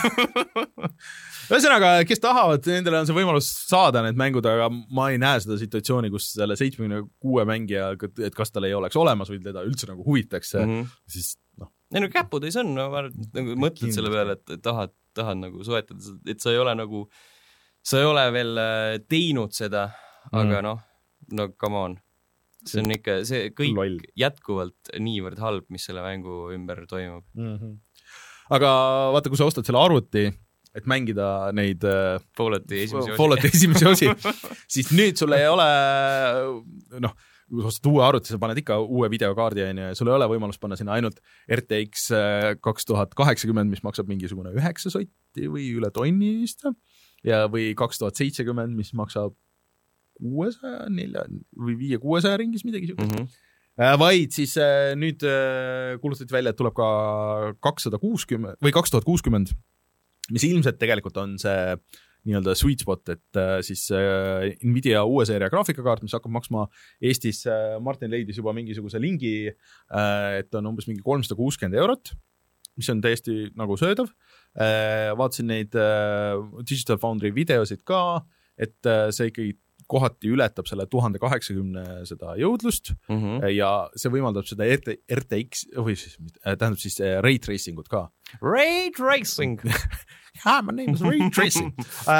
Ühesõnaga, kes tahavad, nendele on see võimalus saada need mängud, aga ma ei näe seda situatsiooni, kus selle seitsmekümne kuue mängija, et kas tal ei oleks olemas või teda üldse nagu huvitaks, mm-hmm. siis noh. Ei, no käputäis on, no, nagu mõtled Kindlasti. Selle peale, et tahad, tahad nagu soetada, et sa ei ole nagu, sa ei ole veel teinud seda, mm. aga noh, no come on. See on ikka, see kõik Loll. Jätkuvalt niivõrd halb, mis selle mängu ümber toimub. Mm-hmm. Aga vaata, kui sa ostad selle arvuti, et mängida neid Fallouti esimesi osi, Fallouti esimesi osi siis nüüd sul ei ole, noh, kui sa ostad uue arvuti, sa paned ikka uue videokaardi, ja sul ei ole võimalus panna sinna ainult R T X kaks tuhat kaheksakümmend, mis maksab mingisugune üheksa sotti või üle tonni vist, ja või kaks tuhat seitsekümmend, mis maksab kuuesaja, nelja või viie kuuesaja ringis midagi siukest. Mm-hmm. Vaid siis nüüd kuulutati välja, et tuleb ka kakssada kuuskümmend või kaks tuhat kuuskümmend, mis ilmselt tegelikult on see nii-öelda sweet spot, et siis Nvidia uue seeria graafikakaart, mis hakkab maksma Eestis, Martin leidis juba mingisuguse lingi, et on umbes mingi kolmsada kuuskümmend eurot. mis on täiesti nagu söödav. Vaatasin neid Digital Foundry videosid ka, et see ikkagi kohati ületab selle tuhande kaheksakümne seda jõudlust mm -hmm. ja see võimaldab seda R T X, või siis, tähendab siis Ray Tracing ut ka. Ray Tracing! Yeah, my name is Ray Tracing.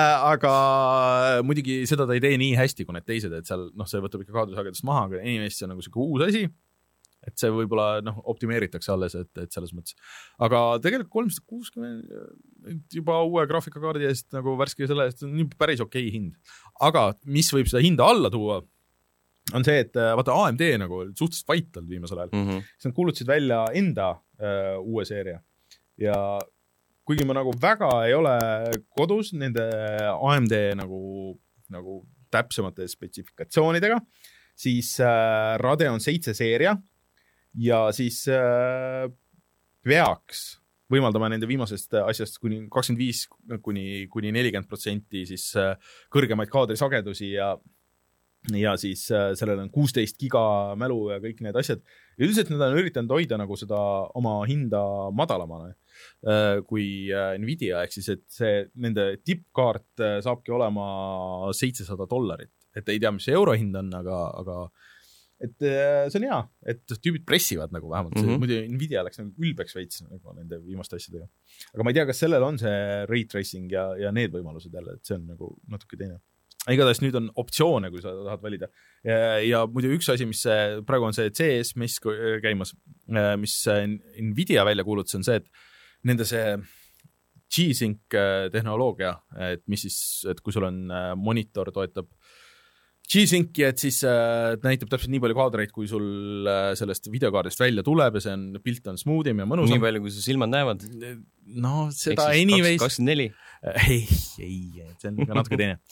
Aga muidugi seda ta ei tee nii hästi kui need teised, et seal noh, see võtab ikka kaadrisagedust maha, aga inimest see on nagu siuke uus asi, et see võib-olla noh, optimeeritakse alles, et, et selles mõttes. Aga tegelikult kolmsada kuuskümmend juba uue graafikakaardi eest nagu värske selle eest on päris okei hind. Aga mis võib seda hinda alla tuua, on see, et vaata A M D nagu suhteliselt vait olnud viimasel ajal. Mm -hmm. Siis nad kuulutasid välja enda uh, uue seeria ja kuigi ma nagu väga ei ole kodus nende A M D nagu, nagu täpsemate spetsifikatsioonidega, siis uh, Radeon seitse seeria ja siis äh, peaks võimaldama nende viimasest asjast kuni kakskümmend viis kuni, kuni nelikümmend protsenti siis äh, kõrgemaid kaadrisagedusi ja, ja siis äh, sellel on kuusteist giga mälu ja kõik need asjad. Ja üldiselt nad on üritanud hoida nagu seda oma hinda madalamana äh, kui äh, Nvidia, ehk siis, et see nende tippkaart äh, saabki olema seitsesada dollarit. Et ei tea, mis see eurohind on, aga, aga et see on hea, et tüübid pressivad nagu vähemalt, mm -hmm. muidu Nvidia läks nagu ülbeks veits nagu nende viimaste asjadega. Aga ma ei tea, kas sellel on see ray tracing ja, ja need võimalused jälle, et see on nagu natuke teine. Igatahes nüüd on optsioone, kui sa tahad valida. Ja, ja muidu üks asi, mis see, praegu on see C S, mis käimas, mis Nvidia välja kuulutas, on see, et nende see G-Sync tehnoloogia, et mis siis, et kui sul on monitor toetab G-Synci, et siis äh, näitab täpselt nii palju kaadreid, kui sul äh, sellest videokaardist välja tuleb ja see on, pilt on smoothim ja mõnusam. Nii palju, kui su silmad näevad? No seda anyways. kakskümmend neli Ei, ei, see on ka natuke teine.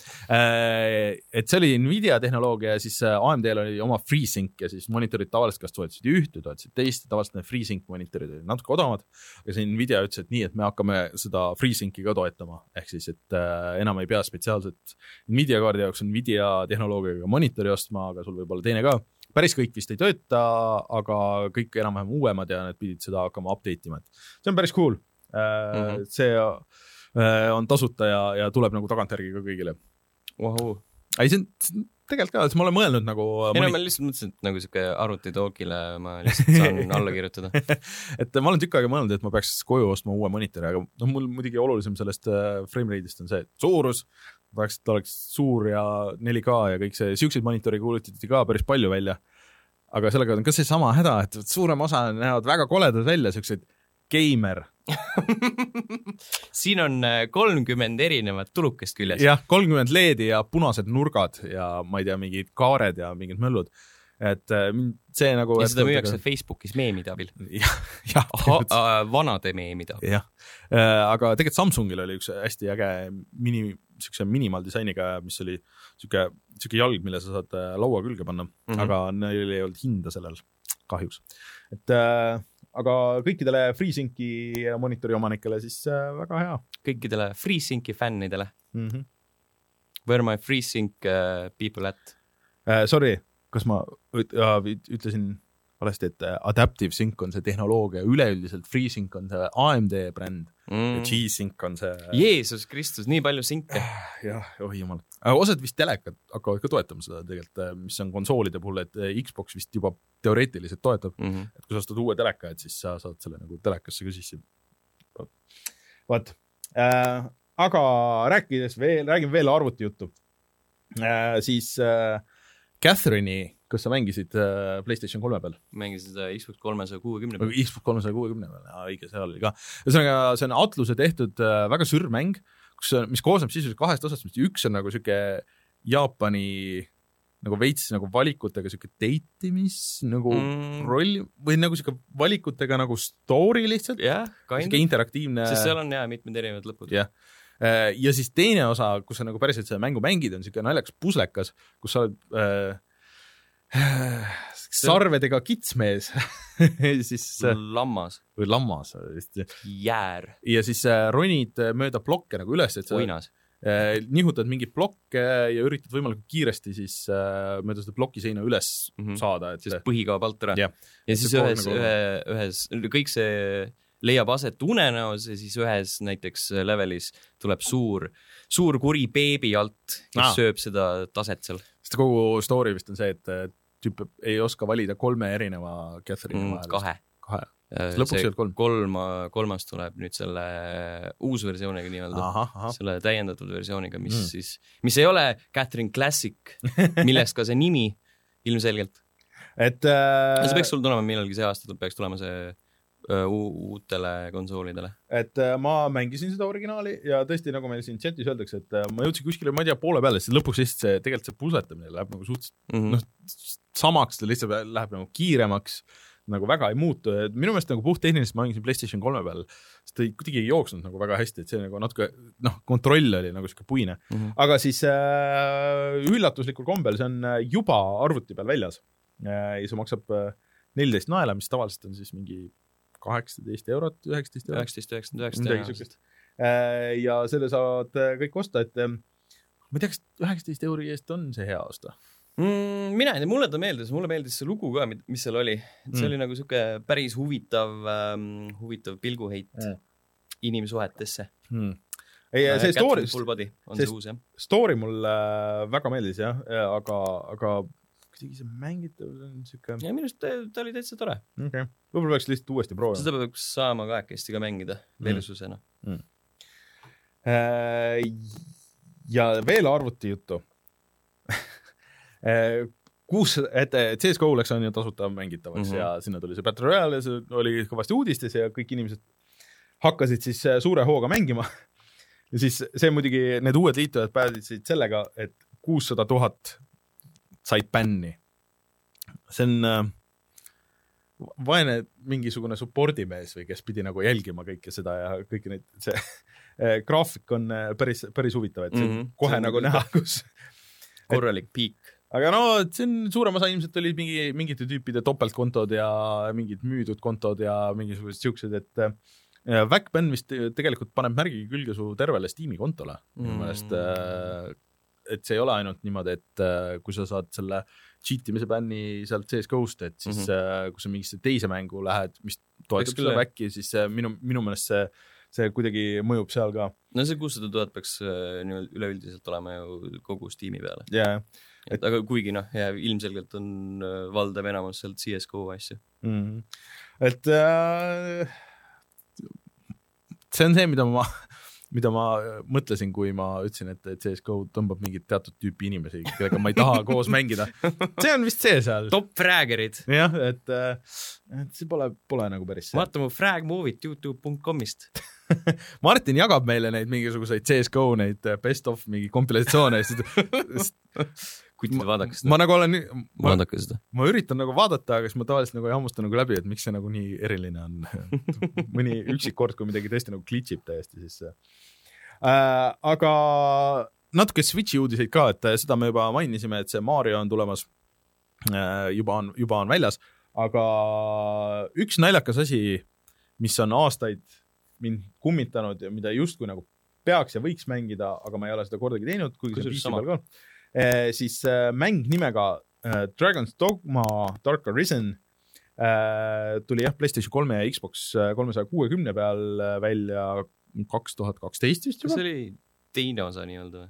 Et see oli Nvidia tehnoloogia ja siis A M D-l oli oma FreeSync ja siis monitorid tavaliselt kas toetasid ühte, toetasid teist, tavaliselt need FreeSync monitorid olid natuke odavamad, aga see Nvidia ütles, et nii, et me hakkame seda FreeSynci ka toetama, ehk siis, et enam ei pea spetsiaalselt Nvidia kaardi jaoks Nvidia tehnoloogiaga monitori ostma, aga sul võib olla teine ka. Päris kõik vist ei tööta, aga kõik enam-vähem uuemad ja need pidid seda hakkama update ima. See on päris cool. Mm-hmm. See on tasuta ja, ja tuleb nagu tagantjärgi ka kõigile. Wow. Ei, see on, see on tegelikult ka, et ma olen mõelnud nagu... Ei, moni... no, ma lihtsalt mõtlesin, et nagu siuke arvutitoogile ma lihtsalt saan alla kirjutada. Et ma olen tükk aega mõelnud, et ma peaks koju ostma uue monitori, aga no, mul muidugi olulisem sellest frame rate'ist on see suurus, tahaks, et oleks suur ja neli K ja kõik see, siukseid monitori kuulutati ka päris palju välja. Aga sellega on ka see sama häda, et suurem osa näevad väga koledad välja, siuksed gamer. Siin on kolmkümmend erinevat tulukest küljes. Jah, kolmkümmend leedi ja punased nurgad ja ma ei tea, mingid kaared ja mingid möllud. Et see nagu... Ja seda müüakse aga... Facebookis meemide abil. jah, jah. Vanade meemide abil. Jah, aga tegelikult Samsungil oli üks hästi äge mini, siukse minimal disainiga, mis oli siuke, siuke jalg, mille sa saad laua külge panna, mm-hmm. aga neil ei olnud hinda sellel kahjuks. Et... aga kõikidele FreeSynci monitori omanikele siis äh, väga hea. Kõikidele FreeSynci fännidele. Mm-hmm. Where my FreeSync uh, people at? Uh, sorry, kas ma ütlesin valesti, et Adaptive Sync on see tehnoloogia, üleüldiselt FreeSync on see A M D bränd mm. ja G-Sync on see... Jeesus Kristus, nii palju synke. jah, oh jumal. Osad vist telekad hakkavad ka toetama seda tegelikult, mis on konsoolide puhul, et Xbox vist juba teoreetiliselt toetab, mm-hmm. et kui sa ostad uue teleka, et siis sa saad selle nagu telekasse ka sisse. Vaat, äh, aga rääkides veel, räägin veel arvuti juttu. Äh, siis äh, Catherine'i, kas sa mängisid äh, PlayStation kolme peal? Mängisid seda Xbox kolmesaja kuuekümne peal. Xbox kolmesaja kuuekümne peal, ja õige, seal oli ka. Ühesõnaga, see on Atluse tehtud äh, väga sürmäng, kus, mis koosneb sisuliselt kahest osast, mis üks on nagu siuke Jaapani nagu veits nagu valikutega siuke date'imis nagu mm. roll või nagu siuke valikutega nagu story lihtsalt. jah, siuke interaktiivne. Sest seal on jah mitmed erinevad lõpud. jah. Ja siis teine osa, kus sa nagu päriselt seda mängu mängid, on siuke naljakas puslekas, kus sa oled äh, sarvedega kitsmees siis lammas või lammas jäär ja siis äh, ronid mööda blokke nagu üles, et sa uinas äh, nihutad mingit blokke ja üritad võimalikult kiiresti siis äh, mööda seda bloki seina üles mm-hmm. saada, et siis põhi kaob alt ära yeah. ja siis ühes, nagu... ühe, ühes kõik see leiab aset unenäos ja siis ühes näiteks levelis tuleb suur, suur kuri beebi alt, kes ah. sööb seda taset seal. Sest kogu story vist on see, et tüüp ei oska valida kolme erineva Catherine'i mm, vahel. Kahe. Kahe. Lõpuks ei olnud kolm. kolm. Kolmas tuleb nüüd selle uusversiooniga nii-öelda, aha, aha. selle täiendatud versiooniga, mis mm. siis, mis ei ole Catherine Classic, millest ka see nimi ilmselgelt. Et, äh... see peaks sul tulema millalgi see aasta, peaks tulema see uh, uutele konsoolidele. Et uh, ma mängisin seda originaali ja tõesti, nagu meil siin chatis öeldakse, et uh, ma jõudsin kuskile, ma ei tea, poole peale, siis lõpuks lihtsalt see, tegelikult see pusetamine läheb nagu suhteliselt mm-hmm. noh, samaks, ta lihtsalt läheb nagu kiiremaks, nagu väga ei muutu, et minu meelest nagu puht tehniliselt ma mängisin PlayStation kolme peal, sest ta kuidagi ei jooksnud nagu väga hästi, et see nagu natuke, noh, kontroll oli nagu siuke puine. Mm-hmm. Aga siis äh, üllatuslikul kombel see on juba arvuti peal väljas äh, ja see maksab äh, neliteist naela, mis tavaliselt on siis mingi kaheksateist eurot, üheksateist eurot. üheksateist, üheksateist äh, ja selle saad kõik osta, et äh, ma ei tea, kas üheksateist euri eest on see hea osta? Mm, mina ei tea, mulle ta meeldis, mulle meeldis see lugu ka, mis seal oli. See mm. oli nagu siuke päris huvitav, ähm, huvitav pilguheit mm. inimsuhetesse. Mm. Ei, äh, see story, body, see, see, uus, story mulle äh, väga meeldis, jah, aga, aga kuidagi see mängitav on siuke... Ja minu arust ta, ta oli täitsa tore. Okay. Võib-olla peaks lihtsalt uuesti proovima. Seda peaks saama kahekesti ka mängida versusena. Mm. Mm. Ja veel arvuti juttu. Kus, et C S G O läks on ju tasuta mängitavaks mm -hmm. ja sinna tuli see Battle Royale ja see oli kõvasti uudistes ja kõik inimesed hakkasid siis suure hooga mängima. Ja siis see muidugi, need uued liitujad päädisid sellega, et kuussada tuhat said bänni. See on äh, vaene mingisugune suppordimees või kes pidi nagu jälgima kõike seda ja kõiki neid, see äh, graafik on päris, päris huvitav, et see mm -hmm. kohe see nagu näha, kus korralik piik. Aga no, see on suurem osa ilmselt olid mingi, mingite tüüpide topeltkontod ja mingid müüdud kontod ja mingisugused siuksed, et Backband vist tegelikult paneb märgi külge su tervele Steam'i kontole. Minu meelest, et see ei ole ainult niimoodi, et kui sa saad selle cheatimise bänni sealt C S G O-st, et siis mm-hmm. kui sa mingisse teise mängu lähed, mis toetab seda backi, siis minu, minu meelest see, see kuidagi mõjub seal ka. No see kuussada tuhat peaks üleüldiselt olema ju kogu Steam'i peale. Jaa, yeah. Et, aga kuigi noh, ja ilmselgelt on valdav enamus sealt C S G O asju. Mm-hmm. Et äh, see on see, mida ma, mida ma mõtlesin, kui ma ütlesin, et C S G O tõmbab mingit teatud tüüpi inimesi, kellega ma ei taha koos mängida. See on vist see seal. Top fraggerid. Jah, et, et see pole, pole nagu päris see. Vaata mu fragmovit youtube punkt com'ist. Martin jagab meile neid mingisuguseid C S G O, neid best of mingi kompilatsioone. Kui te vaadake seda. Ma nagu olen, ma, seda. ma üritan nagu vaadata, aga siis ma tavaliselt nagu ei hammusta nagu läbi, et miks see nagu nii eriline on. Mõni üksik kord, kui midagi tõesti nagu glitchib täiesti, siis äh, aga natuke Switchi uudiseid ka, et seda me juba mainisime, et see Mario on tulemas äh, juba on, juba on väljas, aga üks naljakas asi, mis on aastaid mind kummitanud ja mida justkui nagu peaks ja võiks mängida, aga ma ei ole seda kordagi teinud, kuigi see P C peal ka. Eh, siis eh, mäng nimega eh, Dragon's Dogma Dark Arisen eh, tuli jah PlayStation kolme ja Xbox kolmesaja kuuekümne peal välja kaks tuhat kaksteist vist juba. Kas see oli teine osa nii-öelda?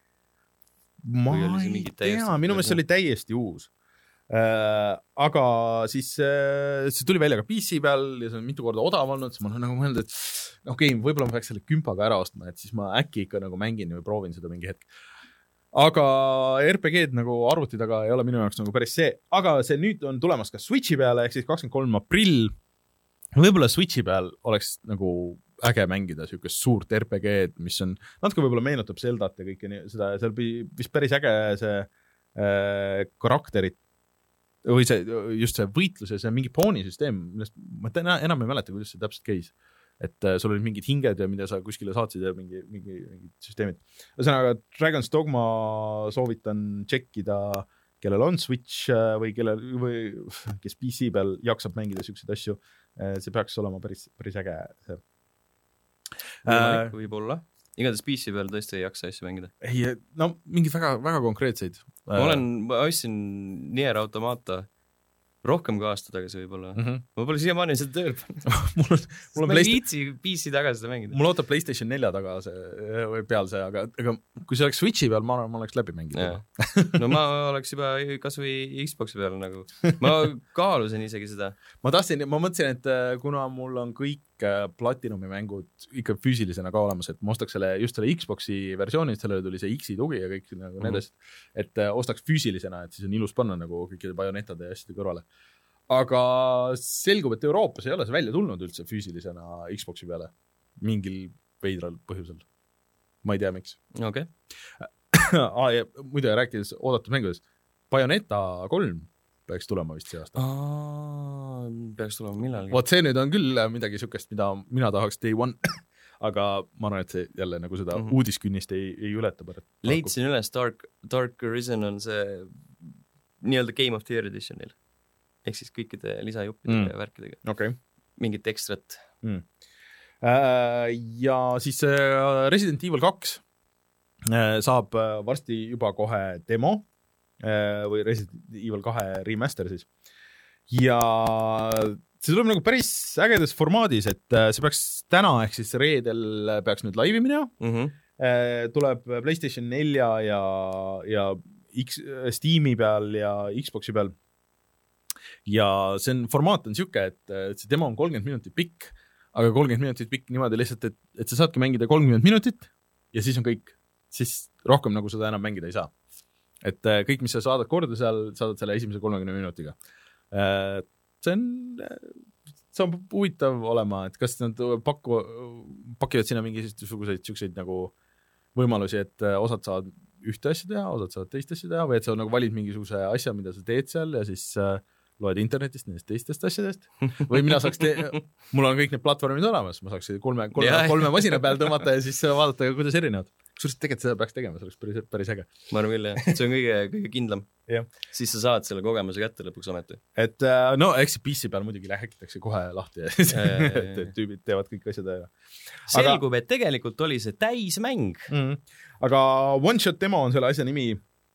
Ma ei tea, minu meelest see oli täiesti uus. Äh, aga siis äh, see tuli välja ka P C peal ja see on mitu korda odav olnud, siis ma olen nagu mõelnud, et okei, okay, võib-olla ma peaks selle kümpaga ära ostma, et siis ma äkki ikka nagu mängin või proovin seda mingi hetk. Aga R P G-d nagu arvuti taga ei ole minu jaoks nagu päris see, aga see nüüd on tulemas ka Switchi peale, ehk siis kakskümmend kolm aprill. Võib-olla Switchi peal oleks nagu äge mängida siukest suurt R P G-d, mis on, natuke võib-olla meenutab Zeldat ja kõike nii, seda, seal vist päris äge see äh, karakterit või see, just see võitlus ja see mingi poonisüsteem, millest ma enam ei mäleta, kuidas see täpselt käis. Et äh, sul olid mingid hinged ja mida sa kuskile saatsid ja mingi, mingi, mingi süsteemid. Ühesõnaga, Dragon's Dogma soovitan tšekkida, kellel on Switch või, kellel, või kes P C peal jaksab mängida siukseid asju. See peaks olema päris, päris äge. See. Võimalik, võib-olla. Igatahes P C peal tõesti ei jaksa asju mängida. Ei, no mingid väga, väga konkreetseid. Ma olen, ma ostsin Nier Automata rohkem kui aasta tagasi võib-olla mm. -hmm. ma pole siiamaani seda tööl mul on, mul on ma ei viitsi P C taga seda mängida. Mul ootab PlayStation nelja taga see, või peal see, aga, aga kui see oleks Switchi peal, ma arvan, ma oleks läbi mängida. no ma oleks juba kas või Xboxi peal nagu. Ma kaalusin isegi seda. Ma tahtsin, ma mõtlesin, et kuna mul on kõik Platinumi mängud ikka füüsilisena ka olemas, et ma ostaks selle, just selle Xboxi versiooni, sellele tuli see X-i tugi ja kõik nagu mm -hmm. need, et ostaks füüsilisena, et siis on ilus panna nagu kõikide Bayonetade ja asjade kõrvale. Aga selgub, et Euroopas ei ole see välja tulnud üldse füüsilisena Xboxi peale mingil veidral põhjusel. Ma ei tea, miks. Okay. ah, ja, muide, rääkides oodatud mängudest, Bayonetta kolm peaks tulema vist see aasta. Aa, peaks tulema millalgi. Vot see nüüd on küll midagi sükest, mida mina tahaks day one, aga ma arvan, et see jälle nagu seda mm -hmm. uudiskünnist ei, ei ületa. Leidsin üles Dark, Dark Arisen on see nii-öelda Game of the Year editionil. Ehk siis kõikide lisajuppidega mm. ja värkidega. Okay. Mingit ekstrat. Mm. Äh, ja siis äh, Resident Evil kaks äh, saab varsti juba kohe demo äh, või Resident Evil kahe remaster siis. Ja see tuleb nagu päris ägedas formaadis, et see peaks täna ehk siis reedel peaks nüüd laivi minema. Mm -hmm. äh, tuleb PlayStation nelja ja, ja X, Steam'i peal ja Xboxi peal. Ja see on, formaat on siuke, et, et see demo on kolmkümmend minutit pikk, aga kolmkümmend minutit pikk niimoodi lihtsalt, et, et sa saadki mängida kolmkümmend minutit ja siis on kõik. Siis rohkem nagu seda enam mängida ei saa. Et kõik, mis sa saadad korda seal, saadad selle esimese kolmekümne minutiga. See on, see on huvitav olema, et kas nad paku, pakivad sinna mingisuguseid siukseid nagu võimalusi, et osad saavad ühte asja teha, osad saavad teist asja teha, või et sa nagu valid mingisuguse asja, mida sa teed seal ja siis loed internetist nendest teistest asjadest, või mina saaks te-, mul on kõik need platvormid olemas, ma saaks kolme, kolme, kolme masina peal tõmmata ja siis vaadata, kuidas erinevad. Kusjuures tegelikult seda peaks tegema, see oleks päris, päris äge. Ma arvan küll, jah. See on kõige, kõige kindlam. Siis sa saad selle kogemuse kätte lõpuks ometi. Et no, eks see P C peal muidugi lähekitakse kohe lahti, et tüübid teevad kõik asjad ära. Selgub, et tegelikult oli see täismäng. Mm, aga One Shot Demo on selle asja nimi.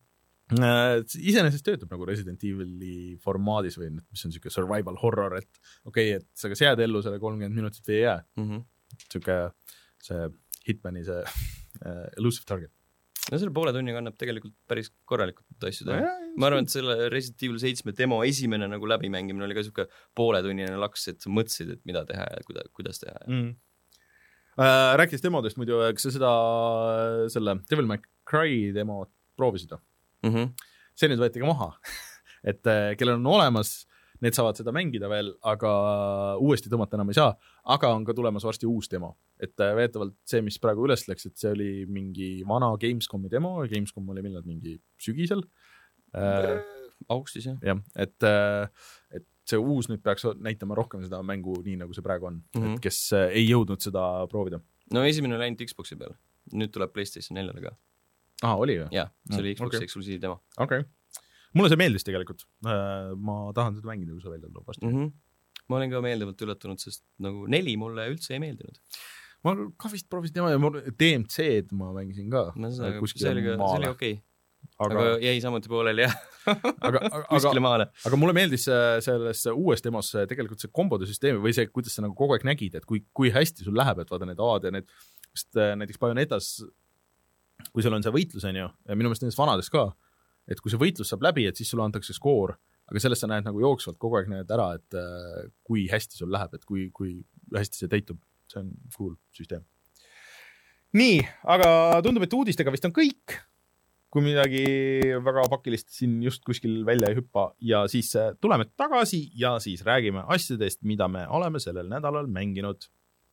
Iseenesest töötab nagu Resident Evil'i formaadis või mis on siuke survival horror, et okei, okay, et sa kas jääd ellu selle kolmkümmend minutit või ei jää. Mm -hmm. Siuke see Hitmani see uh, elusive target. No selle poole tunniga annab tegelikult päris korralikult asju teha. No, ma arvan, et selle Resident Evil seitse demo esimene nagu läbimängimine oli ka siuke poole tunnine laks, et sa mõtlesid, et mida teha ja kuida, kuidas teha. Mm. Uh, rääkides demodest muidu, kas sa seda selle Devil May Cry demo proovisid? Mm -hmm. See nüüd võeti ka maha, et uh, kellel on olemas, need saavad seda mängida veel, aga uuesti tõmmata enam ei saa, aga on ka tulemas varsti uus demo, et uh, veetavalt see, mis praegu üles läks, et see oli mingi vana Gamescomi demo, Gamescom oli millal mingi sügisel uh, augustis, jah. jah, et, uh, et see uus nüüd peaks näitama rohkem seda mängu nii, nagu see praegu on, mm -hmm. et kes uh, ei jõudnud seda proovida. No esimene oli ainult Xboxi peal, nüüd tuleb PlayStation neljale ka. Ah, oli või? Jah, see oli Xbox okay. eksklusiiv demo. Okei. Okay. Mulle see meeldis tegelikult. Ma tahan seda mängida, kui see välja tuleb vast. Mm -hmm. Ma olen ka meeldivalt üllatunud, sest nagu neli mulle üldse ei meeldinud. Ma ka vist proovisin tema ja D M C-d ma mängisin ka. No, seda, see oli, ka, see oli okei. Okay. Aga, aga jäi samuti pooleli, jah. aga, kuskile maale. Aga mulle meeldis selles uues demos tegelikult see kombode süsteemi või see, kuidas sa nagu kogu aeg nägid, et kui, kui hästi sul läheb, et vaata need A-d ja need, sest näiteks Bayonetas kui seal on see võitlus, on ju, ja minu meelest nendes vanades ka, et kui see võitlus saab läbi, et siis sulle antakse skoor, aga sellest sa näed nagu jooksvalt kogu aeg näed ära, et äh, kui hästi sul läheb, et kui, kui hästi see täitub, see on cool süsteem. Nii, aga tundub, et uudistega vist on kõik, kui midagi väga pakilist siin just kuskil välja ei hüppa ja siis tuleme tagasi ja siis räägime asjadest, mida me oleme sellel nädalal mänginud.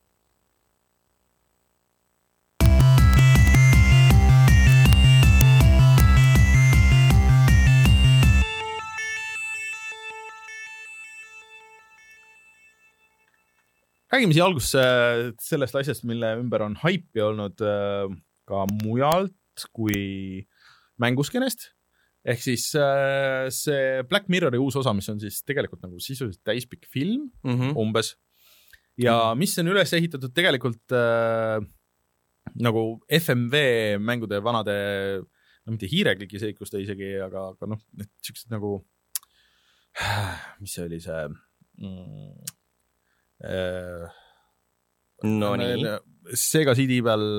Räägime siia alguses sellest asjast, mille ümber on haipi olnud ka mujalt kui mänguskenest. Ehk siis see Black Mirrori uus osa, mis on siis tegelikult nagu sisuliselt täispikk film mm -hmm. umbes. Ja mis on üles ehitatud tegelikult äh, nagu F M V mängude vanade, no mitte hiirekliki seikuste isegi, aga, aga noh, need siuksed nagu mis see oli see mm, äh, no nii. Sega C D peal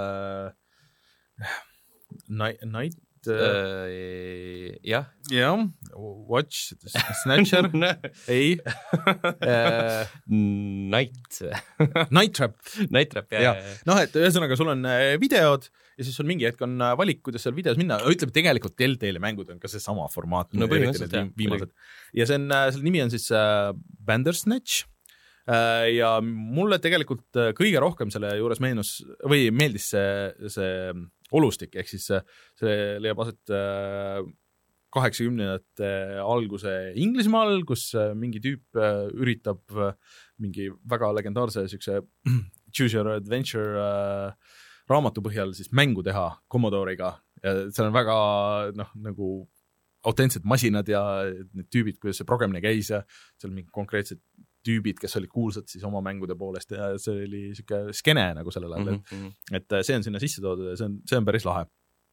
äh, Night, night uh, jah. jah, Watch, Snatcher ei uh, Night Night Trap Night Trap, jah. Ja. noh, et ühesõnaga sul on videod ja siis on mingi hetk on valik, kuidas seal videos minna, ütleb tegelikult Telltale'i mängud on ka see sama formaat no põhimõtteliselt, jah viimased. Ja see on, selle nimi on siis uh, Bandersnatch ja mulle tegelikult kõige rohkem selle juures meenus või meeldis see, see olustik, ehk siis see leiab aset kaheksakümnendate alguse Inglismaal, kus mingi tüüp üritab mingi väga legendaarse siukse Choose Your Adventure raamatu põhjal siis mängu teha Commodore'iga ja seal on väga noh, nagu autentsed masinad ja need tüübid, kuidas see programmine käis ja seal mingi konkreetsed tüübid, kes olid kuulsad siis oma mängude poolest ja see oli siuke skene nagu sellel ajal, mm-hmm. et, et see on sinna sisse toodud ja see on, see on päris lahe.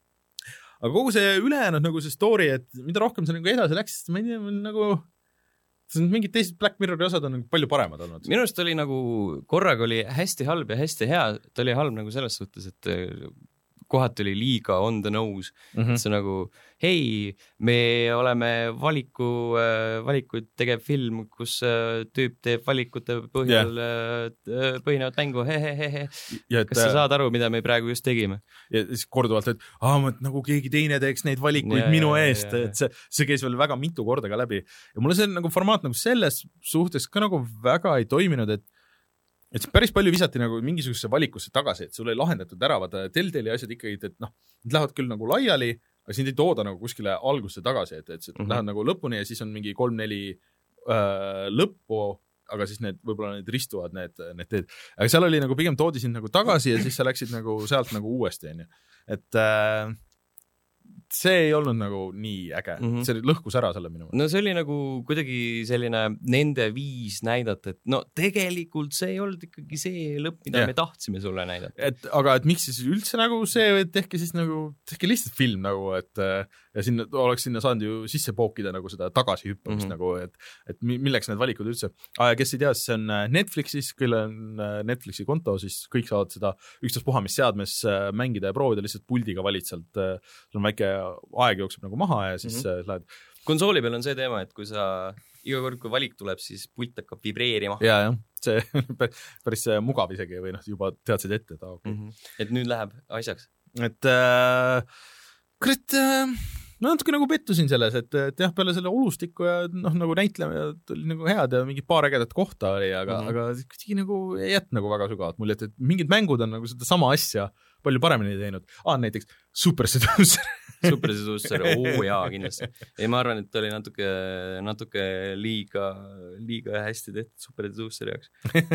Aga kogu see ülejäänud nagu see story, et mida rohkem see nagu edasi läks, ma ei tea, nagu mingid teised Black Mirrori osad on nagu palju paremad olnud. Minu arust oli nagu, korraga oli hästi halb ja hästi hea, ta oli halb nagu selles suhtes, et kohati oli liiga on the nose, mm-hmm. see nagu hei, me oleme valiku, valikuid tegev film, kus tüüp teeb valikute põhjal yeah. põhinevat mängu, hehehehe, kas sa saad aru, mida me praegu just tegime? Ja siis korduvalt, et ah, ma, nagu keegi teine teeks neid valikuid ja, minu ja, eest, ja, ja. et see, see käis veel väga mitu korda ka läbi ja mulle see nagu formaat nagu selles suhtes ka nagu väga ei toiminud, et et päris palju visati nagu mingisugusesse valikusse tagasi, et sul ei lahendatud ära, vaata Telltale'i asjad ikkagi, et noh, need lähevad küll nagu laiali, aga sind ei tooda nagu kuskile algusse tagasi, et, et mm-hmm. lähevad nagu lõpuni ja siis on mingi kolm-neli äh, lõppu, aga siis need, võib-olla need ristuvad need, need teed. Aga seal oli nagu pigem toodi sind nagu tagasi ja siis sa läksid nagu sealt nagu uuesti, on ju. Et äh, see ei olnud nagu nii äge, mm-hmm. see lõhkus ära selle minu. No see oli nagu kuidagi selline nende viis näidata, et no tegelikult see ei olnud ikkagi see lõpp, mida yeah. me tahtsime sulle näidata. Et, aga et miks siis üldse nagu see, et tehke siis nagu, tehke lihtsalt film nagu, et ja sinna oleks sinna saanud ju sisse pookida nagu seda tagasihüppamist mm-hmm. nagu, et, et milleks need valikud üldse. Ah, ja kes ei tea, see on Netflixis, küll on Netflixi konto, siis kõik saavad seda ükstaspuha, mis seadmes mängida ja proovida, lihtsalt puldiga valid sealt, sul on väike aeg jookseb nagu maha ja siis mm-hmm. lähed. Konsooli peal on see teema, et kui sa iga kord, kui valik tuleb, siis pult hakkab vibreerima. Ja, jah, see päris mugav isegi või noh, juba teadsid ette, et okay. mm-hmm. Et nüüd läheb asjaks. Et äh, kurat, äh, no natuke nagu pettusin selles, et, et jah, peale selle olustikku ja noh, nagu näitlema oli nagu head ja mingi paar ägedat kohta oli, aga, mm-hmm. aga kuidagi nagu ei jätt nagu väga sügavat muljet, et mingid mängud on nagu seda sama asja palju paremini teinud. Ah, näiteks Super Seducer. Super Seducer, oo jaa, kindlasti. Ei, ma arvan, et oli natuke, natuke liiga, liiga hästi tehtud Super Seduceri jaoks.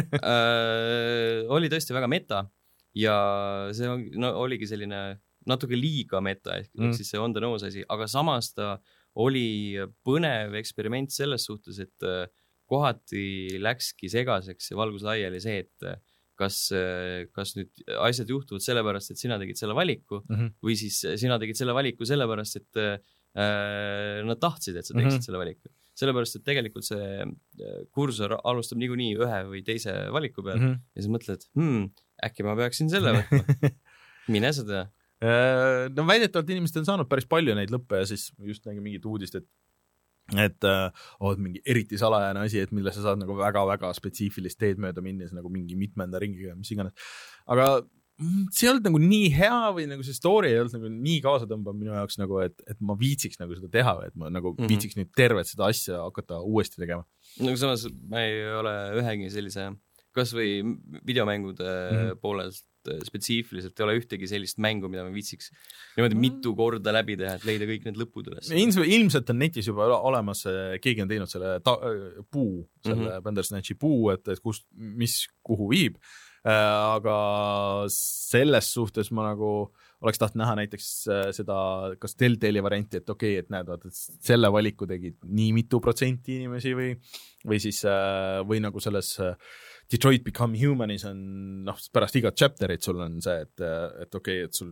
äh, oli tõesti väga meta ja see on, no, oligi selline natuke liiga meta, ehk mm. siis see on the nose asi, aga samas ta oli põnev eksperiment selles suhtes, et kohati läkski segaseks ja valgus laiali see, et kas, kas nüüd asjad juhtuvad sellepärast, et sina tegid selle valiku mm-hmm. või siis sina tegid selle valiku sellepärast, et äh, nad tahtsid, et sa teeksid mm-hmm. selle valiku. Sellepärast, et tegelikult see kursor alustab niikuinii ühe või teise valiku peal mm-hmm. ja siis mõtled, hmm, äkki ma peaksin selle võtma. Mine seda. No väidetavalt inimesed on saanud päris palju neid lõppe ja siis just nägin mingit uudist, et et uh, oled mingi eriti salajane asi, et mille sa saad nagu väga-väga spetsiifilist teed mööda minnes nagu mingi mitmenda ringiga, mis iganes. Aga see ei olnud nagu nii hea või nagu see story ei olnud nagu nii kaasa tõmbav minu jaoks nagu, et, et ma viitsiks nagu seda teha, et ma nagu mm-hmm. viitsiks nüüd tervet seda asja hakata uuesti tegema. No samas ma ei ole ühegi sellise, kas või videomängude mm-hmm. poolelt spetsiifiliselt ei ole ühtegi sellist mängu, mida ma viitsiks niimoodi mitu korda läbi teha, et leida kõik need lõpud üles. Ilmselt on netis juba olemas, keegi on teinud selle ta, puu, selle mm-hmm. Bandersnatchi puu, et, et kust, mis kuhu viib. Aga selles suhtes ma nagu oleks tahtnud näha näiteks seda, kas Telltale'i varianti, et okei, okay, et näed, et selle valiku tegid nii mitu protsenti inimesi või, või siis või nagu selles Detroit Become Humanis on noh, pärast igat chapterit sul on see, et, et okei, okay, et sul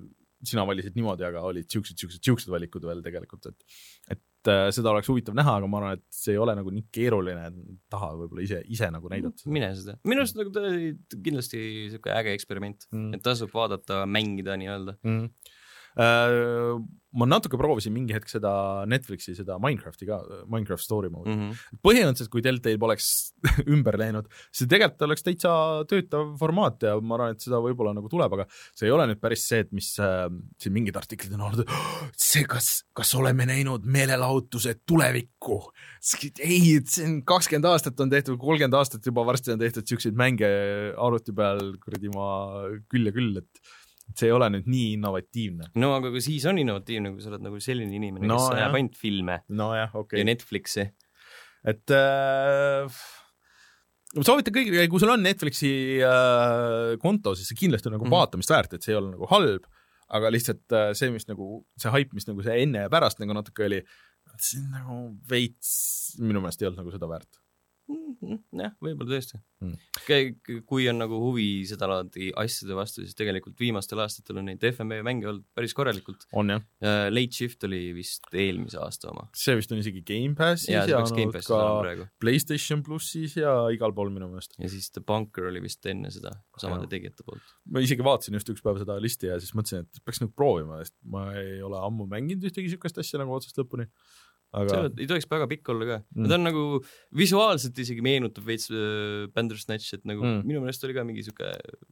sina valisid niimoodi, aga olid siuksed, siuksed, siuksed valikud veel tegelikult, et, et äh, seda oleks huvitav näha, aga ma arvan, et see ei ole nagu nii keeruline, et taha võib-olla ise, ise nagu näidata. Mine seda. Minu arust nagu ta oli kindlasti siuke äge eksperiment, mm. et tasub vaadata, mängida nii-öelda. Mm. Uh, ma natuke proovisin mingi hetk seda Netflixi, seda Minecrafti ka, Minecraft story mode. Mm-hmm. Põhimõtteliselt, kui Telltale poleks ümber läinud, see tegelikult oleks täitsa töötav formaat ja ma arvan, et seda võib-olla nagu tuleb, aga see ei ole nüüd päris see, et mis äh, siin mingid artiklid on olnud, see, kas, kas oleme näinud meelelahutuse tulevikku? Ei, see on kakskümmend aastat on tehtud, kolmkümmend aastat juba varsti on tehtud siukseid mänge arvuti peal, kuradi ma küll ja küll, et see ei ole nüüd nii innovatiivne. No aga siis on innovatiivne, kui sa oled nagu selline inimene, no, kes näeb ainult filme no, jah, okay. ja Netflixi. Et äh, soovitan kõigile, kui sul on Netflixi äh, konto, siis see kindlasti on nagu mm-hmm. vaatamist väärt, et see ei ole nagu halb, aga lihtsalt äh, see, mis nagu, see hype, mis nagu see enne ja pärast nagu natuke oli, see on nagu veits, minu meelest ei olnud nagu seda väärt. Jah, võib-olla tõesti mm. kui on nagu huvi seda laadi asjade vastu, siis tegelikult viimastel aastatel on neid F M V mänge olnud päris korralikult on jah uh, Late Shift oli vist eelmise aasta oma, see vist on isegi Game Passis ja, ja on ka PlayStation Plussis ja igal pool minu meelest ja siis The Bunker oli vist enne seda samade tegijate poolt. Ma isegi vaatasin just üks päev seda listi ja siis mõtlesin, et peaks nagu proovima, sest ma ei ole ammu mänginud ühtegi sükast asja nagu otsast lõpuni. Aga... See ei tohiks väga pikk olla ka mm.. ta on nagu visuaalselt isegi meenutab veits äh, Bandersnatch, et nagu mm. minu meelest oli ka mingi siuke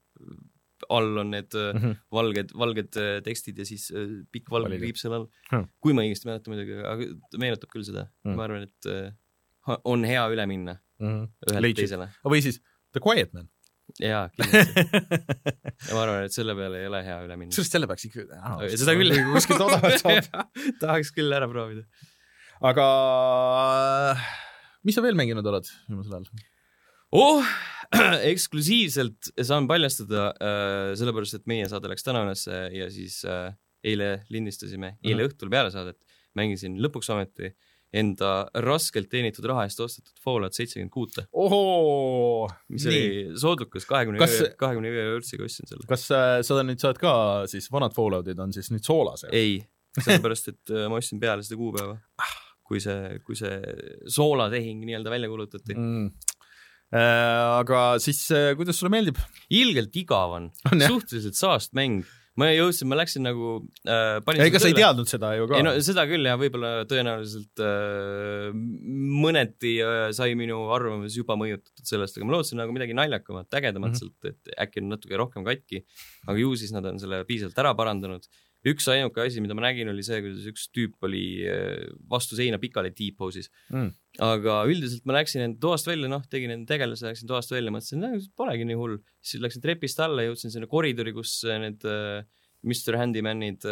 all on need mm-hmm. valged, valged tekstid ja siis äh, pikk valge kriip seal all mm.. kui ma õigesti mäletan midagi, aga ta meenutab küll seda mm.. ma arvan, et äh, on hea üle minna mm. ühelt Late teisele. Või siis The Quiet Man. Jaa, kindlasti. ja ma arvan, et selle peale ei ole hea üle minna. Sest selle peaks ikka... Ah, seda küll. Kuskilt odavalt saab. Tahaks küll ära proovida. Aga mis sa veel mänginud oled viimasel ajal? Oh, eksklusiivselt saan paljastada äh, sellepärast, et meie saade läks täna ülesse ja siis äh, eile lindistasime, eile mm-hmm. õhtul peale saadet mängisin lõpuks ometi enda raskelt teenitud raha eest ostetud Fallout seitsekümmend kuus. Ohoo! Mis nii. Oli soodukas, kahekümne ühe eurtsiga ostsin selle. Kas äh, sa nüüd saad ka siis vanad Falloutid on siis nüüd soolas? Ei, sellepärast, et äh, ma ostsin peale seda kuupäeva. Ah. kui see, kui see soolatehing nii-öelda välja kulutati. Mm. Äh, aga siis, kuidas sulle meeldib? Ilgelt igav on, on suhteliselt saast mäng. Ma jõudsin, ma läksin nagu... Äh, ega sa ei teadnud seda ju ka? Ei, no, seda küll ja võib-olla tõenäoliselt äh, mõneti äh, sai minu arvamus juba mõjutatud sellest, aga ma lootsin nagu midagi naljakamat, ägedamat mm-hmm. sealt, et äkki on natuke rohkem katki, aga ju siis nad on selle piisavalt ära parandanud. Üks ainuke asi, mida ma nägin, oli see, kuidas üks tüüp oli vastu seina pikali T-pose'is. Mm. Aga üldiselt ma läksin enda toast välja, noh, tegin enda tegelase, läksin toast välja, mõtlesin, et polegi nii hull. Siis läksin trepist alla, jõudsin sinna koridori, kus need äh, mister Handymanid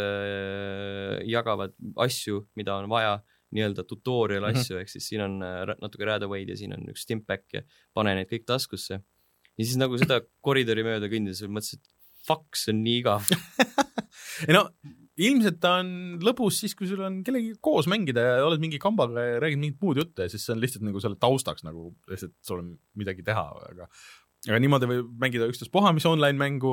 äh, jagavad asju, mida on vaja, nii-öelda tutorial asju, mm-hmm. ehk siis siin on äh, natuke Radaway'd ja siin on üks stimpack ja pane need kõik taskusse. Ja siis nagu seda koridori mööda kõndides mõtlesin, et fuck, see on nii igav. ei no, ilmselt ta on lõbus siis, kui sul on kellegi koos mängida ja oled mingi kambaga ja räägid mingit muud juttu ja siis see on lihtsalt nagu selle taustaks nagu, lihtsalt sul on midagi teha, aga, aga niimoodi võib mängida üksteist poha, mis online mängu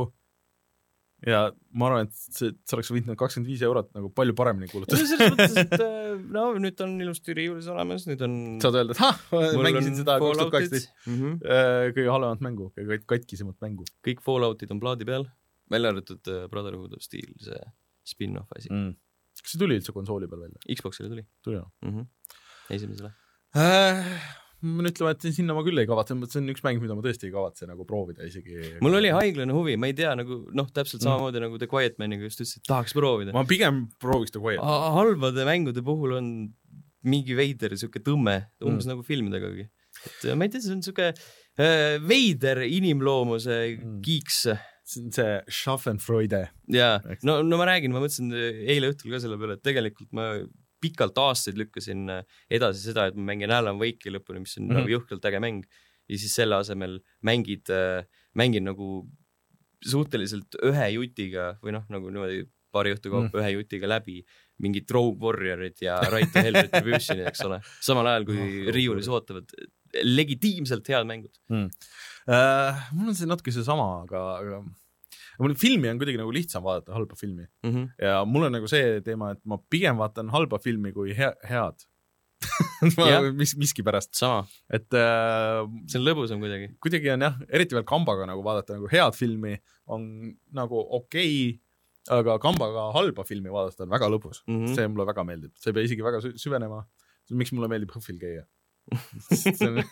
ja ma arvan, et see, see oleks võinud kakskümmend viis eurot nagu palju paremini kulutada. Selles mõttes, et no nüüd on ilusti riiulis olemas, nüüd on... Saad öelda, et ha, mängisin seda kaks tuhat kaksteist mm-hmm. kõige halvemat mängu, kõige katkisemat mängu. Kõik Falloutid on plaadi peal. Välja arvatud Brotherhood of Steel, see spin-off asi. Mm. Kas see tuli üldse konsooli peal välja? Xboxile tuli. Tuli, jah. Mm-hmm. Esimesele. Äh, ma nüüd ütlema, et sinna ma küll ei kavatse, see on üks mäng, mida ma tõesti ei kavatse nagu proovida isegi. Mul oli haiglane huvi, ma ei tea, nagu, noh, täpselt samamoodi mm. nagu The Quiet Maniga just ütlesin, et tahaks proovida. Ma pigem prooviks The Quiet Man. Halvade mängude puhul on mingi veider, siuke tõmme, umbes mm. nagu filmidegagi. Et ma ei tea, see on siuke äh, veider inimloomuse mm. kiiks. See on see Schaffenfreude. Jaa, no, no ma räägin, ma mõtlesin eile õhtul ka selle peale, et tegelikult ma pikalt aastaid lükkasin edasi seda, et ma mängin Alan Wake'i lõpuni, mis on mm-hmm. nagu juhkelt äge mäng. Ja siis selle asemel mängid, mängin nagu suhteliselt ühe jutiga või noh, nagu niimoodi paari õhtu kaupa mm. ühe jutiga läbi mingid Rogue Warriorid ja Right to Hell Retributionid, eks ole. Samal ajal, kui oh, riiulis ootavad legitiimselt head mängud. Mm. Uh, mul on see natuke see sama, aga, aga mul filmi on kuidagi nagu lihtsam vaadata halba filmi mm. -hmm. ja mul on nagu see teema, et ma pigem vaatan halba filmi kui hea, head mis, miski pärast. Sama. Et äh, see on lõbusam kuidagi. Kuidagi on jah, eriti veel kambaga nagu vaadata nagu head filmi on nagu okei, okay, aga kambaga halba filmi vaadata on väga lõbus. Mm -hmm. See mulle väga meeldib. See ei pea isegi väga süvenema. Miks mulle meeldib Hõhvil käia? see, on,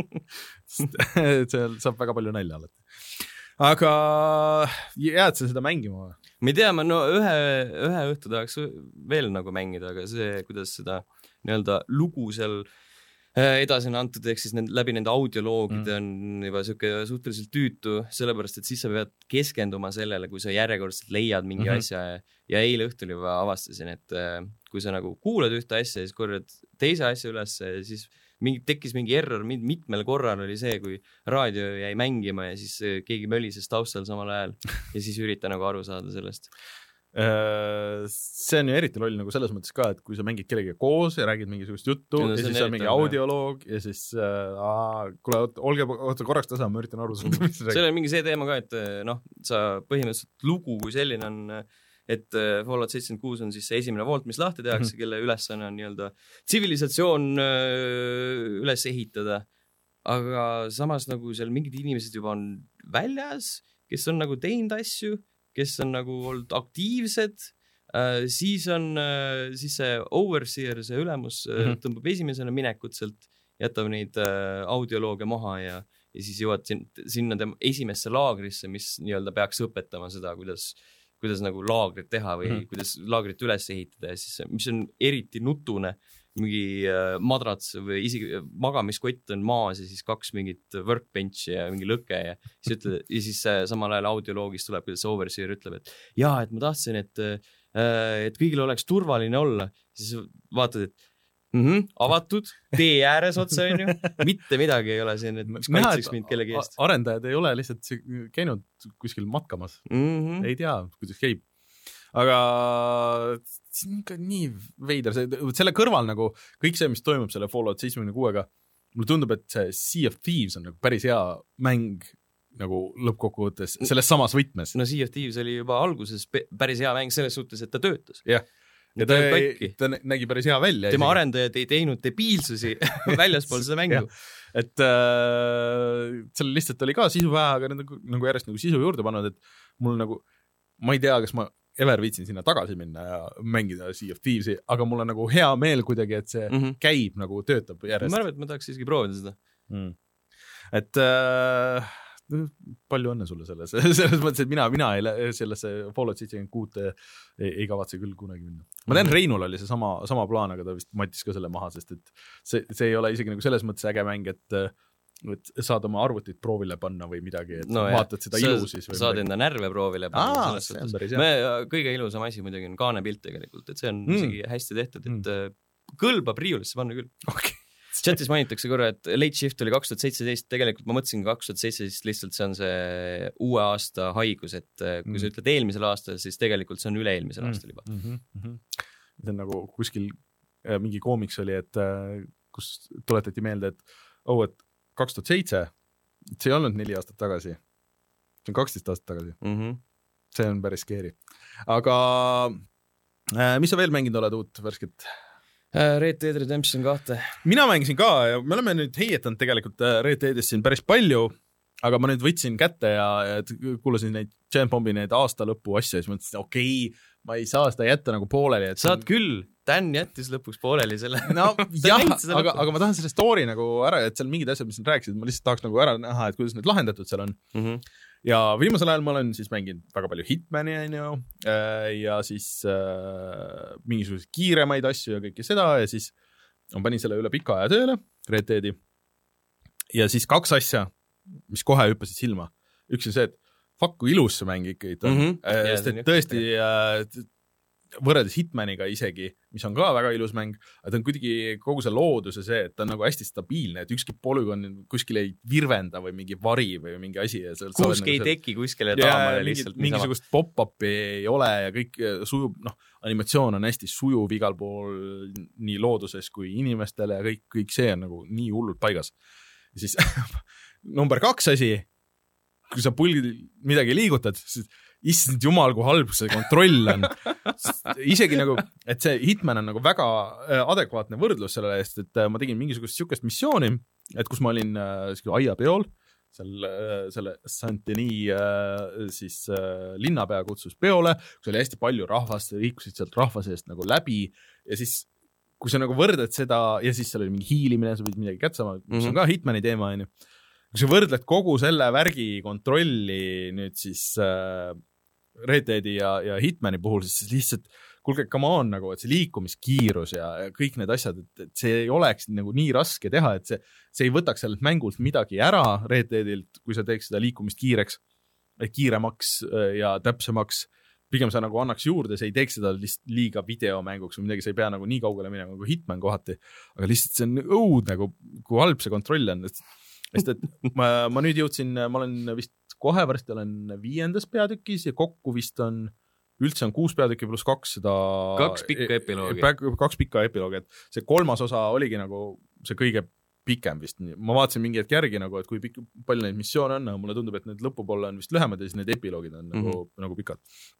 see saab väga palju nalja alati. Aga jääd sa seda mängima? Ma ei tea, ma no ühe, ühe õhtu tahaks veel nagu mängida, aga see, kuidas seda nii-öelda lugu seal edasi on antud, ehk siis need, läbi nende audioloogide mm. on juba siuke suhteliselt tüütu, sellepärast, et siis sa pead keskenduma sellele, kui sa järjekordselt leiad mingi mm-hmm. asja ja, ja eile õhtul juba avastasin, et kui sa nagu kuulad ühte asja ja siis korrad teise asja üles ja siis mingi, tekkis mingi error, mitmel korral oli see, kui raadio jäi mängima ja siis keegi mölises taustal samal ajal ja siis ürita nagu aru saada sellest. See on ju eriti loll nagu selles mõttes ka, et kui sa mängid kellega koos ja räägid mingisugust juttu ja, no, ja siis on mingi audioloog ja siis äh, kuule, olge oota korraks tasa, ma üritan aru saada. See on mingi see teema ka, et noh, sa põhimõtteliselt lugu kui selline on, et Fallout seitsekümmend kuus on siis see esimene Vault, mis lahti tehakse, mm-hmm. kelle ülesanne on nii-öelda tsivilisatsioon üles ehitada, aga samas nagu seal mingid inimesed juba on väljas, kes on nagu teinud asju, kes on nagu olnud aktiivsed, äh, siis on äh, siis see overseer, see ülemus äh, mm-hmm. tõmbab esimesena minekut sealt, jätab neid äh, audiolooge maha ja, ja siis jõuad sin- sinna tema esimesse laagrisse, mis nii-öelda peaks õpetama seda, kuidas, kuidas nagu laagrit teha või mm-hmm. kuidas laagrit üles ehitada ja siis, mis on eriti nutune, mingi äh, madrats või isegi magamiskott on maas ja siis kaks mingit workbenchi ja mingi lõke ja siis, ütle, ja siis äh, samal ajal audioloogist tuleb, kuidas overseer ütleb, et jaa, et ma tahtsin, et, äh, et kõigil oleks turvaline olla. Siis vaatad, et mm-hmm, avatud, tee ääres otsa on ju, mitte midagi ei ole siin, et mis kaitseks mind kellegi eest. Arendajad ei ole lihtsalt käinud kuskil matkamas. Mm-hmm. Ei tea, kuidas käib. Aga see on ikka nii veider, selle kõrval nagu kõik see, mis toimub selle Fallout seitsekümmend kuuega, mulle tundub, et see Sea of Thieves on nagu päris hea mäng nagu lõppkokkuvõttes selles samas võtmes. No Sea of Thieves oli juba alguses päris hea mäng selles suhtes, et ta töötas. Jah, ja ta, ei, ta nägi päris hea välja. Tema isegi. Arendajad ei teinud debiilsusi väljaspool seda mängu. Et äh, seal lihtsalt oli ka sisu vähe, aga need nagu järjest nagu sisu juurde pannud, et mul nagu, ma ei tea, kas ma ever viitsin sinna tagasi minna ja mängida Sea of Thievesi, aga mul on nagu hea meel kuidagi, et see mm-hmm. käib nagu töötab järjest. Ma arvan, et ma tahaks siiski proovida seda. Mm. Et äh, palju õnne sulle selles, selles mõttes, et mina, mina ei, sellesse Fallout seitsekümmend kuus ei, ei kavatse küll kunagi minna. Ma tean, Reinul oli see sama, sama plaan, aga ta vist mattis ka selle maha, sest et see, see ei ole isegi nagu selles mõttes äge mäng, et et saad oma arvutit proovile panna või midagi, et no, vaatad jah. Seda sa, ilu siis. Või saad enda närve proovile panna. Me, kõige ilusam asi muidugi on kaanepilt tegelikult, et see on mm. isegi hästi tehtud, et mm. kõlbab riiulisse panna küll. Okay. Chatis mainitakse korra, et Late Shift oli kaks tuhat seitseteist, tegelikult ma mõtlesin kaks tuhat seitseteist lihtsalt see on see uue aasta haigus, et kui mm. sa ütled eelmisel aastal, siis tegelikult see on üle-eelmisel mm. aastal juba. Mm-hmm. Mm-hmm. See on nagu kuskil äh, mingi koomiks oli, et äh, kus tuletati meelde, et oh, et kaks tuhat seitse, see ei olnud neli aastat tagasi. See on kaksteist aastat tagasi. Mm-hmm. See on päris scary. Aga äh, mis sa veel mänginud oled uut värsket? Red Dead Redemption kaks. Mina mängisin ka ja me oleme nüüd heietanud tegelikult Red Deadist siin päris palju, aga ma nüüd võtsin kätte ja, ja kuulasin neid Giant Bombi neid aasta lõpu asja ja siis mõtlesin, okei, okay, ma ei saa seda jätta nagu pooleli. Et saad on... küll, Dan jättis lõpuks pooleli selle. No jah, aga, aga ma tahan selle story nagu ära, et seal mingid asjad, mis nad rääkisid, ma lihtsalt tahaks nagu ära näha, et kuidas need lahendatud seal on. Mm-hmm. Ja viimasel ajal ma olen siis mänginud väga palju Hitmani ju, ja siis äh, mingisugused kiiremaid asju ja kõike seda ja siis ma panin selle üle pika aja tööle, Red Deadi. Ja siis kaks asja, mis kohe hüppasid silma. Üks on see, et fuck, kui ilus see mäng ikka on. Mm-hmm. Äh, yeah, et tõesti äh, võrreldes Hitmaniga isegi, mis on ka väga ilus mäng, et on kuidagi kogu see loodus ja see, et ta on nagu hästi stabiilne, et ükski polügon kuskil ei virvenda või mingi vari või mingi asi. Kuuski ei nagu teki kuskile taamale lihtsalt. Mingisugust pop-upi ei ole ja kõik sujub, noh, animatsioon on hästi sujuv igal pool nii looduses kui inimestele ja kõik, kõik see on nagu nii hullult paigas. Ja siis number kaks asi, kui sa pulgi midagi liigutad, siis issand jumal, kui halb see kontroll on. Isegi nagu, et see Hitman on nagu väga adekvaatne võrdlus selle eest, et ma tegin mingisugust sihukest missiooni, et kus ma olin aiapeol, seal selle Saint-Denis siis linnapea kutsus peole, kus oli hästi palju rahvast, liikusid sealt rahva seest nagu läbi ja siis kui sa nagu võrdled seda ja siis seal oli mingi hiilimine, sa võid midagi kätte saama, mis on ka Hitmani teema, on ju. Kui sa võrdled kogu selle värgi kontrolli nüüd siis äh, Red Deadi ja, ja Hitmani puhul, siis lihtsalt, kuulge, come on, nagu, et see liikumiskiirus ja, ja kõik need asjad, et, et see ei oleks nagu nii raske teha, et see, see ei võtaks sellelt mängult midagi ära Red Deadilt, kui sa teeks seda liikumist kiireks, kiiremaks ja täpsemaks. Pigem sa nagu annaks juurde, see ei teeks seda lihtsalt liiga videomänguks või midagi, sa ei pea nagu nii kaugele minema nagu Hitman kohati, aga lihtsalt see on õud nagu, kui halb see kontroll on, sest et ma, ma nüüd jõudsin, ma olen vist kohe varsti olen viiendas peatükis ja kokku vist on, üldse on kuus peatükki pluss kaks seda kaks pikka epiloogi. Kaks pikka epiloogi, et see kolmas osa oligi nagu see kõige pikem vist. Ma vaatasin mingi hetk järgi nagu, et kui pikk, palju neid missioone on, mulle tundub, et need lõpupoole on vist lühemad ja siis need epiloogid on nagu, mm-hmm. nagu pikad.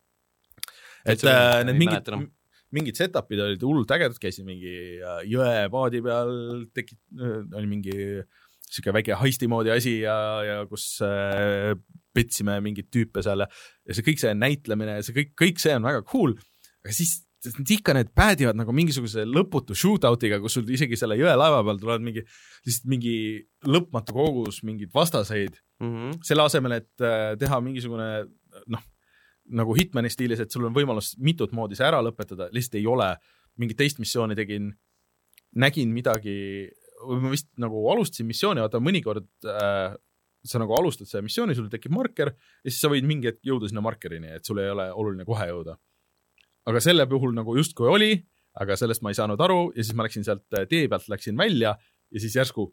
Et äh, need mingid, mingid setupid olid hullult ägedad, käisin mingi jõepaadi peal, tekit, oli mingi siuke väike heisti moodi asi ja, ja kus äh, petsime mingid tüüpe seal ja see kõik see näitlemine ja see kõik, kõik see on väga cool, aga siis ikka need päädivad nagu mingisuguse lõputu shootoutiga, kus sul isegi selle jõe laeva peal tulevad mingi, lihtsalt mingi lõpmatu kogus mingid vastaseid, mm-hmm. selle asemel, et äh, teha mingisugune noh, nagu Hitmani stiilis, et sul on võimalus mitut moodi see ära lõpetada, lihtsalt ei ole. Mingit teist missiooni tegin, nägin midagi, ma vist nagu alustasin missiooni, vaata mõnikord äh, sa nagu alustad see missiooni, sul tekib marker ja siis sa võid mingi hetk jõuda sinna markerini, et sul ei ole oluline kohe jõuda. Aga selle puhul nagu justkui oli, aga sellest ma ei saanud aru ja siis ma läksin sealt tee pealt, läksin välja ja siis järsku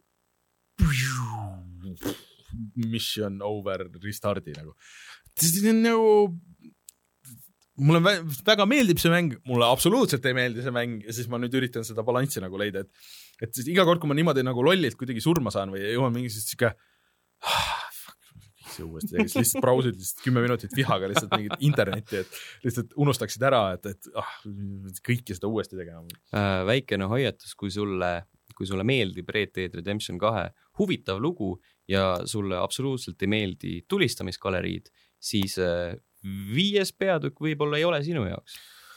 mission over, restardi nagu. See on nagu mulle väga meeldib see mäng, mulle absoluutselt ei meeldi see mäng ja siis ma nüüd üritan seda balanssi nagu leida, et, et siis iga kord, kui ma niimoodi nagu lollilt kuidagi surma saan või jõuan mingisugust siuke ah, fuck, see uuesti tegis, lihtsalt brausid lihtsalt kümme minutit vihaga lihtsalt mingit internetti, et lihtsalt unustaksid ära, et, et ah, kõiki seda uuesti tegema. Äh, väikene hoiatus, kui sulle, kui sulle meeldib Red Dead Redemption kahe huvitav lugu ja sulle absoluutselt ei meeldi tulistamisgaleriid, siis äh, viies peatükk võib-olla ei ole sinu jaoks.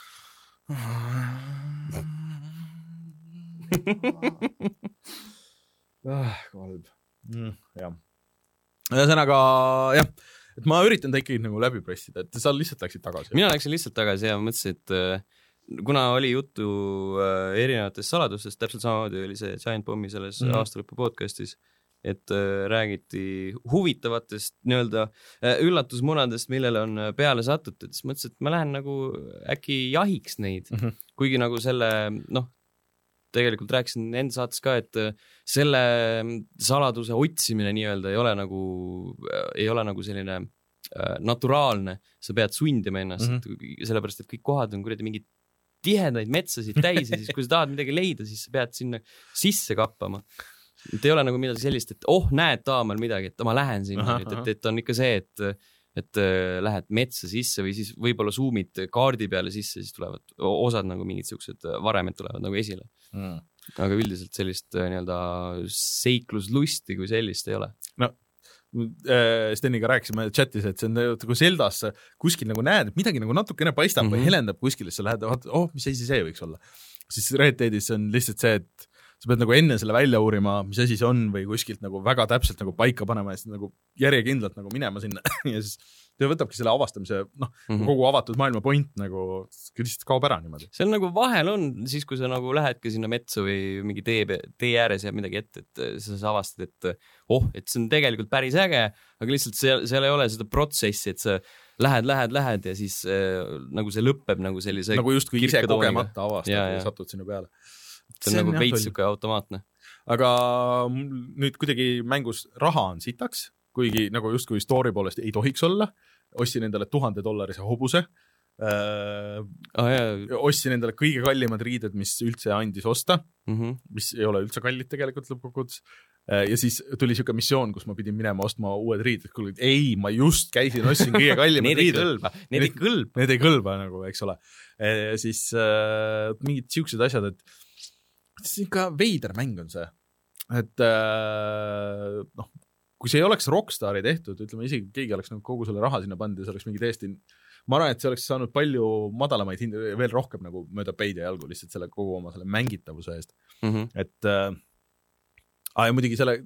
ah, halb. Mm, jah. Ühesõnaga, jah, et ma üritan ta ikkagi nagu läbi pressida, et sa lihtsalt läksid tagasi. Mina läksin lihtsalt tagasi ja mõtlesin, et kuna oli juttu erinevatest saladustest, täpselt samamoodi oli see Giant Bombi selles mm. aastalõpu podcastis, et äh, räägiti huvitavatest nii-öelda äh, üllatusmunadest, millele on peale satutud, siis mõtlesin, et ma lähen nagu äkki jahiks neid, mm-hmm. kuigi nagu selle, noh, tegelikult rääkisin enda saates ka, et selle saladuse otsimine nii-öelda ei ole nagu, ei ole nagu selline äh, naturaalne, sa pead sundima ennast, mm-hmm. sellepärast, et kõik kohad on kuradi mingid tihedaid metsasid täis ja siis kui sa tahad midagi leida, siis sa pead sinna sisse kappama. Et ei ole nagu midagi sellist, et oh, näed taamal midagi, et ma lähen sinna aha, nüüd, et, et on ikka see, et, et lähed metsa sisse või siis võib-olla zoomid kaardi peale sisse, siis tulevad osad nagu mingid siuksed varemed tulevad nagu esile. Mm. Aga üldiselt sellist nii-öelda seikluslusti kui sellist ei ole. No, Steniga rääkisime chatis, et see on kui Zeldas kuskil nagu näed, et midagi nagu natukene paistab mm-hmm. või helendab kuskil, siis sa lähed, oh, mis asi see võiks olla. Siis Red Deadis on lihtsalt see, et sa pead nagu enne selle välja uurima, mis asi see on või kuskilt nagu väga täpselt nagu paika panema ja siis nagu järjekindlalt nagu minema sinna ja siis ta võtabki selle avastamise, noh, mm-hmm. kogu avatud maailma point nagu lihtsalt kaob ära niimoodi. See on nagu vahel on, siis kui sa nagu lähedki sinna metsa või mingi tee, tee ääres jääb midagi ette, et sa avastad, et oh, et see on tegelikult päris äge, aga lihtsalt seal, seal ei ole seda protsessi, et sa lähed, lähed, lähed ja siis äh, nagu see lõpeb nagu sellise nagu just kui ise kogemata avastad ja, ja satud sinna peale. See on see nagu veits siuke automaatne. Aga nüüd kuidagi mängus raha on sitaks, kuigi nagu just kui story poolest ei tohiks olla. Ostsin endale tuhande dollarise hobuse. Äh, oh, jah. Ostsin endale kõige kallimad riided, mis üldse andis osta, mm-hmm. mis ei ole üldse kallid tegelikult lõpuks. ja siis tuli siuke missioon, kus ma pidin minema ostma uued riided, kuule, ei, ma just käisin, ostsin kõige kallimad need riided. Need ei kõlba, need ei kõlba. Need ei kõlba nagu, eks ole. Ja siis äh, mingid siuksed asjad, et see ikka veider mäng on see. Et äh, noh, kui see ei oleks Rockstari tehtud, ütleme isegi keegi oleks nagu kogu selle raha sinna pandud ja see oleks mingi täiesti, ma arvan, et see oleks saanud palju madalamaid hindi, veel rohkem nagu mööda peid ja jalgu lihtsalt selle kogu oma selle mängitavuse eest. Mm-hmm. Et äh, Ah, ja muidugi selle,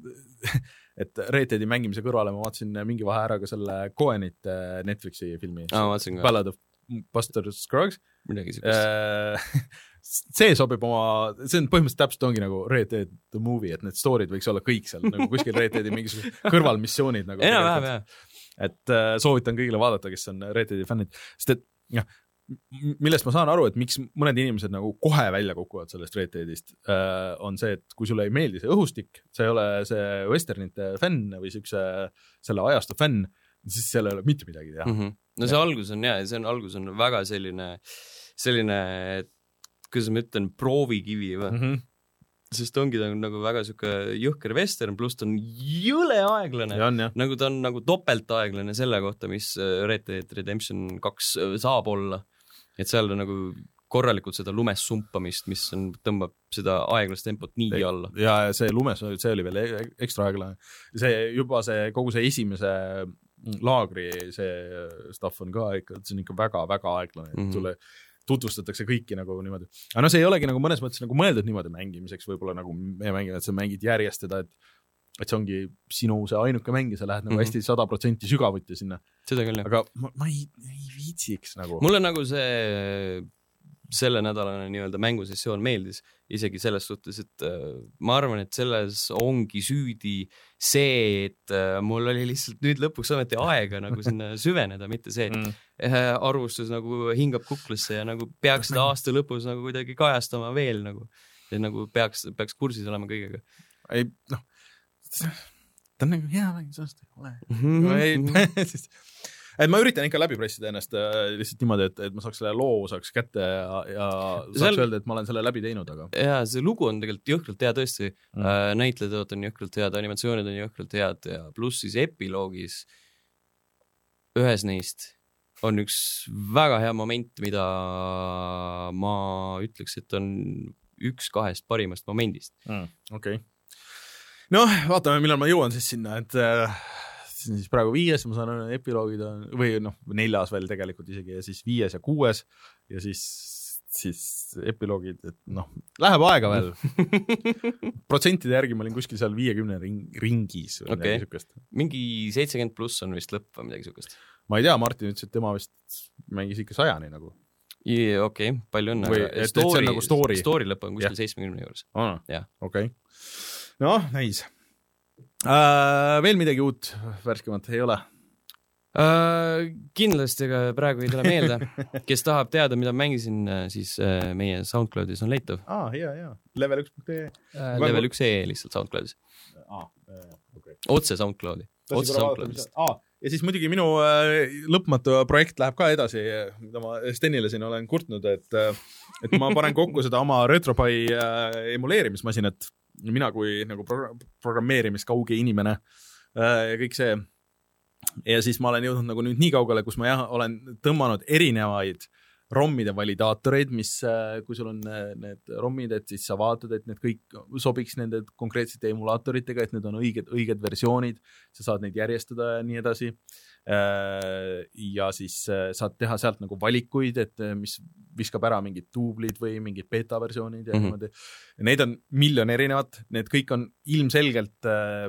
et Red Deadi mängimise kõrvale ma vaatasin mingi vahe ära ka selle Cohenit Netflixi filmi. Ah, vaatasin ka. Ballad of Buster Scruggs. Midagi sikust. See sobib oma, see on põhimõtteliselt täpselt ongi nagu Red Dead the Movie, et need story'd võiks olla kõik seal, nagu kuskil Red Deadi mingisugused kõrvalmissioonid. Nagu Enam vähem, jah. Et äh, soovitan kõigile vaadata, kes on Red Deadi fännid. Sest et, jah, millest ma saan aru, et miks mõned inimesed nagu kohe välja kukuvad sellest Red Deadist, äh, on see, et kui sulle ei meeldi see õhustik, see ei ole see westernite fänn või siukse selle ajastu fänn, siis seal ei ole mitte midagi teha. Mm-hmm. No see ja. algus on, jah, see on algus on väga selline, selline, kuidas ma ütlen, proovikivi või? Mm-hmm. Sest ongi ta on nagu väga siuke jõhker western, pluss ta on jõle aeglane. On, nagu ta on nagu topelt aeglane selle kohta, mis Red Dead Redemption kaks saab olla. Et seal on nagu korralikult seda lumes sumpamist, mis on, tõmbab seda aeglast tempot niigi alla. Ja see lumes, see oli veel ekstra aeglane. See juba see, kogu see esimese laagri see stuff on ka ikka, see on ikka väga-väga aeglane. Mm-hmm. Sulle tutvustatakse kõiki nagu niimoodi. Aga no see ei olegi nagu mõnes mõttes nagu mõeldud niimoodi mängimiseks, võib-olla nagu me mängime, et sa mängid järjest seda, et et see ongi sinu see ainuke mäng ja sa lähed nagu mm-hmm. hästi sada protsenti sügavuti sinna. Seda küll, jah. Aga ma, ma ei, ei viitsiks nagu. Mulle nagu see selle nädalane nii-öelda mängusessioon meeldis, isegi selles suhtes, et äh, ma arvan, et selles ongi süüdi see, et äh, mul oli lihtsalt nüüd lõpuks ometi aega nagu sinna süveneda, mitte see, et mm. äh, arvustus nagu hingab kuklasse ja nagu peaks seda aasta lõpus nagu kuidagi kajastama veel nagu, ja nagu peaks, peaks kursis olema kõigega. Ei, noh, ta on nagu hea mäng, sellest ei ole. Mm-hmm. Ei, et ma üritan ikka läbi pressida ennast äh, lihtsalt niimoodi, et, et ma saaks selle loo saaks kätte ja, ja saaks Sel... öelda, et ma olen selle läbi teinud, aga... Jaa, see lugu on tegelikult jõhkralt hea tõesti. Mm. Äh, näitlejad on jõhkralt head, animatsioonid on jõhkralt head ja pluss siis epiloogis ühes neist on üks väga hea moment, mida ma ütleks, et on üks kahest parimast momendist. Mm. Okei. Okay. Noh, vaatame, millal ma jõuan siis sinna, et... Äh... siis praegu viies, ma saan epiloogid on, või noh, neljas veel tegelikult isegi, ja siis viies ja kuues, ja siis, siis epiloogid, et noh, läheb aega veel. Protsentide järgi ma olin kuskil seal viiekümne ring, ringis. Okay. Mingi seitsekümmend pluss on vist lõpp või midagi sukest. Ma ei tea, Martin ütles, et tema vist mängis ikka sajani nagu. Okei, okay, palju on. Või, et, story, et see on nagu story. Story lõpp on kuskil seitsmekümne juures. Oh, okei. Okay. Noh, näis. Uh, veel midagi uut värskemat ei ole? Uh, kindlasti, aga praegu ei tule meelde. Kes tahab teada, mida mängisin, siis uh, meie SoundCloudis on leitav. Ah, hea, hea. Level üks punkt ee. Uh, level üks punkt ee lihtsalt SoundCloudis. Ah, okay. Otse SoundCloudi. Otse SoundCloudist. Ah, ja siis muidugi minu uh, lõpmatu projekt läheb ka edasi, mida ma Stenile siin olen kurtnud, et, uh, et ma panen kokku seda oma RetroPie uh, emuleerimismasinat. Mina kui nagu pro- programmeerimiskauge inimene ja kõik see. Ja siis ma olen jõudnud nagu nüüd nii kaugele, kus ma jah, olen tõmmanud erinevaid rommide validaatoreid, mis, kui sul on need rommid, et siis sa vaatad, et need kõik sobiks nende konkreetsete emulaatoritega, et need on õiged, õiged versioonid, sa saad neid järjestada ja nii edasi. Ja siis saad teha sealt nagu valikuid, et mis viskab ära mingid duublid või mingid beta-versioonid ja mm-hmm. niimoodi. Ja neid on miljon erinevat, need kõik on ilmselgelt äh,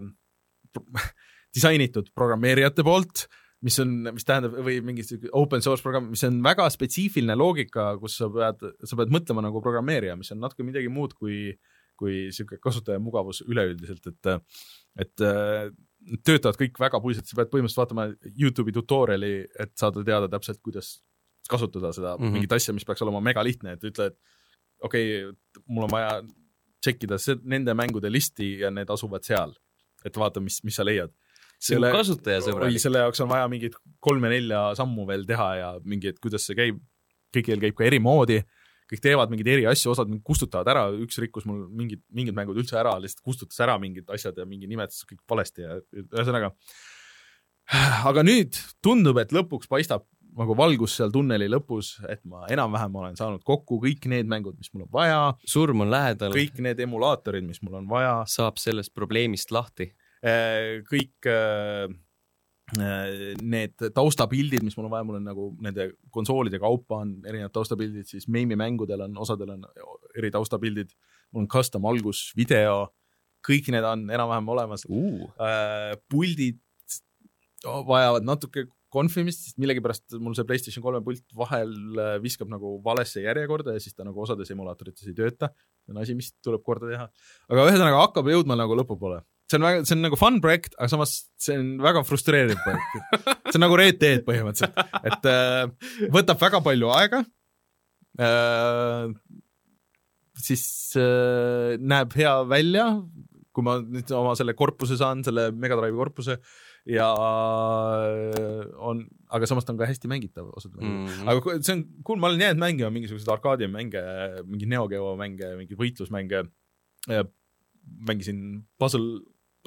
disainitud programmeerijate poolt, mis on, mis tähendab, või mingi open source programm, mis on väga spetsiifiline loogika, kus sa pead, sa pead mõtlema nagu programmeerija, mis on natuke midagi muud kui, kui siuke kasutaja mugavus üleüldiselt, et, et töötavad kõik väga puiselt, sa pead põhimõtteliselt vaatama YouTube'i tutoriali, et saada teada täpselt, kuidas kasutada seda mm-hmm. mingit asja, mis peaks olema mega lihtne, et ütle, et okei, okay, mul on vaja tšekkida nende mängude listi ja need asuvad seal, et vaata, mis, mis sa leiad. See on kasutajasõbralik. Selle jaoks on vaja mingid kolme-nelja sammu veel teha ja mingi, et kuidas see käib, kõigil käib ka eri moodi, kõik teevad mingeid eri asju, osad kustutavad ära, üks rikkus mul mingid, mingid mängud üldse ära, lihtsalt kustutas ära mingid asjad ja mingi nimetus kõik valesti ja ühesõnaga. Aga nüüd tundub, et lõpuks paistab nagu valgus seal tunneli lõpus, et ma enam-vähem olen saanud kokku kõik need mängud, mis mul on vaja. Surm on lähedal. Kõik need emulaatorid, mis mul on vaja. Saab sellest probleemist lahti. Kõik need taustapildid, mis mul on vaja, mul on nagu nende konsoolide kaupa on erinevad taustapildid, siis meimi mängudel on, osadel on eri taustapildid, mul on custom algus, video, kõik need on enam-vähem olemas. Uh. Puldid vajavad natuke konfimist, sest millegipärast mul see PlayStation kolme pult vahel viskab nagu valesse järjekorda ja siis ta nagu osades emulaatorites ei tööta. See on asi, mis tuleb korda teha. Aga ühesõnaga hakkab jõudma nagu lõpupoole. See on, väga, see on nagu fun projekt, aga samas see on väga frustreeriv projekt. See on nagu Red Dead põhimõtteliselt. Et äh, võtab väga palju aega, äh, siis äh, näeb hea välja, kui ma nüüd oma selle korpuse saan, selle Mega Drive'i korpuse, ja on, aga samas ta on ka hästi mängitav osad mm-hmm. aga see on cool, ma olen jäänud mängima mingisugused arkaadi mänge, mingi Neo Geo mänge, mingi võitlusmänge, mängisin Puzzle,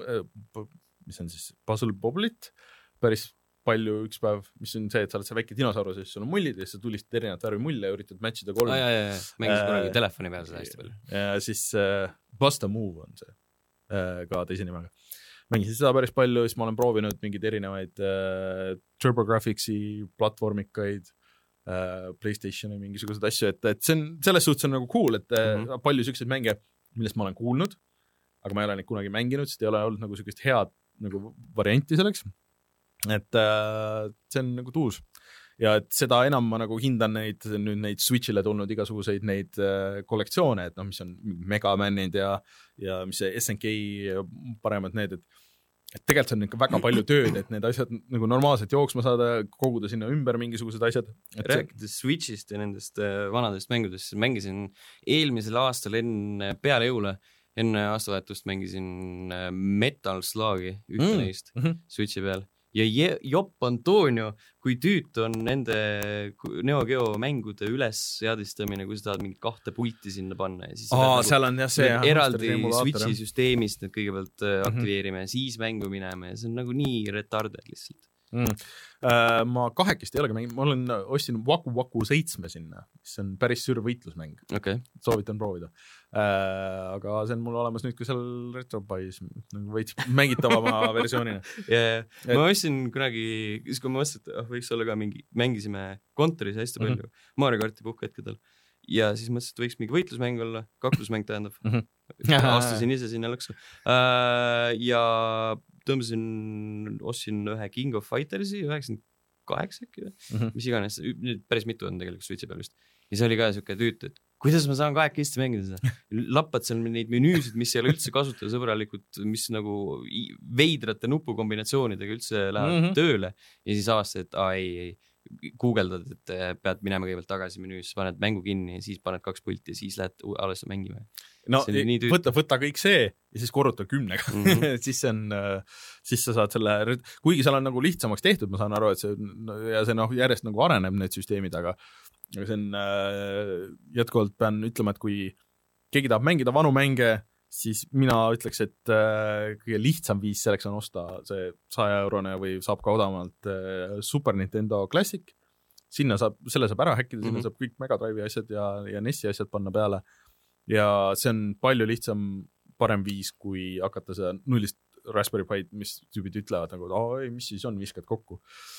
mis on siis Puzzle Boblit päris palju üks päev, mis on see, et sa oled see väike dinosaurus ja siis sul on mullid ja siis sa tulistad erinevat värvi mulle ja üritad matchida kolm. Ah, jah, jah, jah. Mängisid kunagi äh, telefoni peal seda hästi palju. Ja siis äh, Bust a Move on see äh, ka teise nimega. Mängisin seda päris palju, siis ma olen proovinud mingeid erinevaid äh, TurboGrafxi platvormikaid, äh, PlayStationi mingisugused asju, et, et see on, selles suhtes on nagu cool, et mm-hmm. äh, palju selliseid mänge, millest ma olen kuulnud, aga ma ei ole neid kunagi mänginud, sest ei ole olnud nagu sellist head nagu varianti selleks, et äh, see on nagu tuus. Ja et seda enam ma nagu hindan neid, nüüd neid Switchile tulnud igasuguseid neid äh, kollektsioone, et noh, mis on Megamanid ja, ja mis see S N K paremad need, et, et tegelikult on ikka väga palju tööd, et need asjad nagu normaalselt jooksma saada, koguda sinna ümber mingisugused asjad. Rääkides Switchist ja nendest äh, vanadest mängudest, mängisin eelmisel aastal enne peale jõule, enne aastavahetust mängisin äh, Metal Slug'i ühte mm. neist mm-hmm. Switchi peal. Ja Jopp Antonio, kui tüüt on nende Neo Geo mängude üles seadistamine, kui sa tahad mingit kahte pulti sinna panna. Ja siis Aa, seal on jah see. Eraldi Switchi süsteemist need kõigepealt mm-hmm. aktiveerime ja siis mängu minema ja see on nagu nii retarded lihtsalt. Mm. Uh, ma kahekesti ei olegi mängin, ma olen ostsin Waku Waku seitsme sinna, mis on päris sür võitlusmäng. Okay. Soovitan proovida. Uh, aga see on mul olemas nüüd, kui seal Retropais nagu võits mängitavama versioonina. Yeah, et... Ma ostsin kunagi, siis kui ma mõtlesin, et oh, võiks olla ka mingi, mängisime kontoris hästi palju mm-hmm. Mario Karti puhkhetkedel. Ja siis mõtlesin, et võiks mingi võitlusmäng olla, kaklusmäng tähendab. Mm-hmm. Astusin ise sinna lõksu. Uh, ja tõmbasin, ostsin ühe King of Fightersi, üheksakümmend kaheksa äkki, mm-hmm. mis iganes, nüüd päris mitu on tegelikult Switchi peal vist. Ja see oli ka siuke tüüt, et kuidas ma saan kahekesti mängida seda? Lappad seal neid menüüsid, mis ei ole üldse kasutada sõbralikud, mis nagu veidrate nupukombinatsioonidega üldse lähevad mm-hmm. tööle. Ja siis avastad, et aa, ei, ei, guugeldad, et pead minema kõigepealt tagasi menüüs, paned mängu kinni ja siis paned kaks pulti ja siis lähed alles mängima. No võta, võta kõik see ja siis korruta kümnega. Mm-hmm. siis, on, siis sa saad selle, kuigi seal on nagu lihtsamaks tehtud, ma saan aru, et see, ja see noh, järjest nagu areneb need süsteemid, aga see on jätkuvalt pean ütlema, et kui keegi tahab mängida vanu mänge, siis mina ütleks, et äh, kõige lihtsam viis selleks on osta see saja eurone või saab ka odavamalt äh, Super Nintendo Classic. Sinna saab, selle saab ära häkkida, sinna mm-hmm. saab kõik Mega Drive'i asjad ja, ja N E S-i asjad panna peale. Ja see on palju lihtsam, parem viis, kui hakata seda nullist Raspberry Pi'd, mis tüübid ütlevad, nagu, et ei, mis siis on, viskad kokku.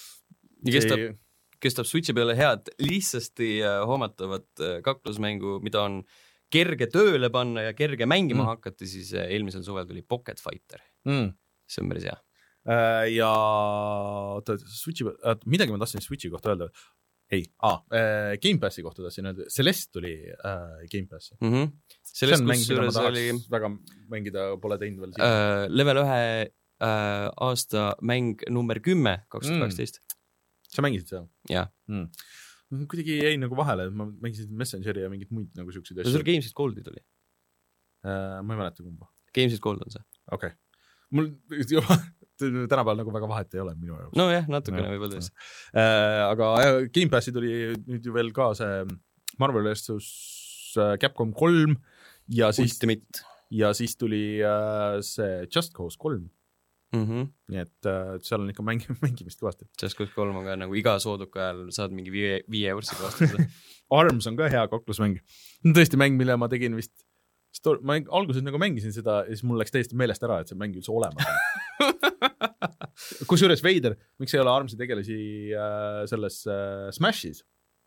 Ja kestab, see... kestab Switchi peale head, lihtsasti hoomatavat kaklusmängu, mida on kerge tööle panna ja kerge mängima mm. hakata, siis eelmisel suvel tuli Pocket Fighter. Mm. See on päris hea. Äh, ja oota, Switchi, midagi ma tahtsin Switchi kohta öelda. Ei, ah, äh, Game Passi kohta tahtsin öelda. Celeste tuli äh, Game Passi. Mm-hmm. Celeste, kus juures oli... väga mängida pole teinud veel. Äh, level ühe äh, aasta mäng number kümme, kaks tuhat kaksteist. Mm. Sa mängisid seda? Jah. Mm. Kuidagi jäi nagu vahele, ma mängisin Messengeri ja mingid muid nagu siukseid asju. Sul Games with Gold'i tuli? Uh, ma ei mäleta kumba. Games with Gold on see. Okei. Okay. Mul juba tänapäeval nagu väga vahet ei ole minu jaoks. No jah, natukene võib öelda. Uh, aga Game Passi tuli nüüd ju veel ka see Marvel versus Capcom kolm ja siis, Ultimate. ja siis tuli äh, see Just Cause kolm. Mm-hmm. Nii et äh, seal on ikka mäng, mängimist kõvasti. Just Cause kolm on ka nagu iga sooduka ajal saad mingi viie, viie eursi vastuse. Arms on ka hea kaklusmäng. Tõesti mäng, mille ma tegin vist Stor- ma alguses nagu mängisin seda ja siis mul läks täiesti meelest ära, et see mäng üldse olemas on. Kusjuures veider, miks ei ole Armsi tegelasi äh, selles äh, Smashis?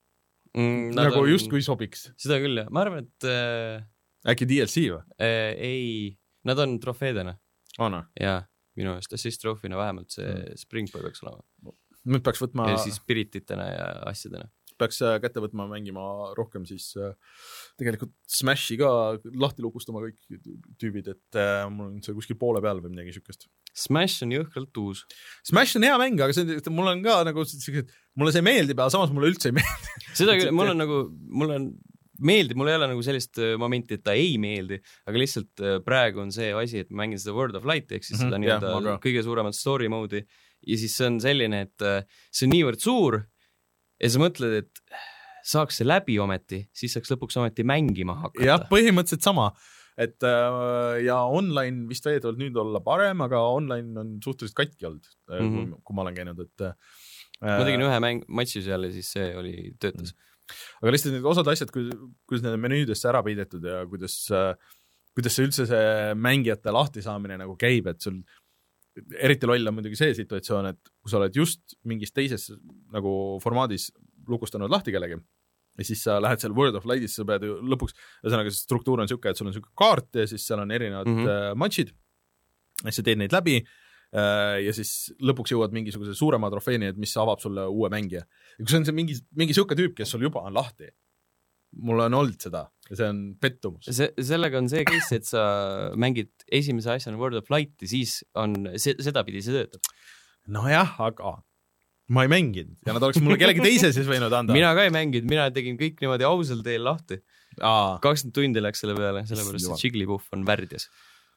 Mm, nagu on... just kui sobiks. Seda küll, jah. Ma arvan, et... Äh, äkki D L C või? Äh, ei, nad on trofeedena. Oh, no. Jaa, minu eest assist trofina vähemalt see mm. Springboy peaks olema. Nüüd peaks võtma... Ja siis spirititena ja asjadena. Peaks kätte võtma mängima rohkem siis äh, tegelikult Smashi ka lahti lukustama kõik tüübid, et äh, mul on see kuskil poole peal või midagi sükest. Smash on jõhkralt uus. Smash on hea mäng, aga see, mul on ka nagu mulle see meeldib, aga samas mulle üldse ei meeldi. Seda küll, mul on nagu, mul on meeldib, mul ei ole nagu sellist momenti, et ta ei meeldi, aga lihtsalt praegu on see asi, et ma mängin seda World of Light, ehk siis mm-hmm, seda nii-öelda kõige suuremat story mode'i ja siis see on selline, et see on niivõrd suur ja sa mõtled, et saaks see läbi ometi, siis saaks lõpuks ometi mängima hakata. Jah, põhimõtteliselt sama. Et, ja online vist veedavalt nüüd olla parem, aga online on suhteliselt katki olnud, mm-hmm. kui, kui ma olen käinud. Et, ma tegin ühe mäng, matši seal ja siis see oli töötas. Aga lihtsalt need osad asjad, kuidas need menüüdesse ära peidetud ja kuidas, kuidas see üldse see mängijate lahti saamine nagu käib, et sul eriti loll on muidugi see situatsioon, et kui sa oled just mingis teises nagu formaadis lukustanud lahti kellegi ja siis sa lähed seal World of Lightis, sa pead ju lõpuks, ühesõnaga see struktuur on siuke, et sul on siuke kaart ja siis seal on erinevad mm-hmm. matšid ja sa teed neid läbi ja siis lõpuks jõuad mingisuguse suurema trofeeni, et mis avab sulle uue mängija. Ja kui see on see mingi, mingi siuke tüüp, kes sul juba on lahti, mul on olnud seda ja see on pettumus. See, sellega on see case, et sa mängid esimese asjana World of Light ja siis on se, seda pidi see töötab. Nojah, aga ma ei mänginud ja nad oleks mulle kellegi teise siis võinud anda. Mina ka ei mänginud, mina tegin kõik niimoodi ausal teel lahti. Aa. kakskümmend tundi läks selle peale, sellepärast et Jigglypuff on värdjas.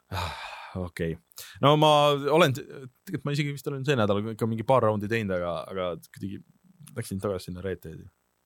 Okei. Okay. No ma olen, tegelikult ma isegi vist olen see nädal ikka mingi paar raundi teinud, aga, aga kuidagi läksin tagasi sinna reeteedi.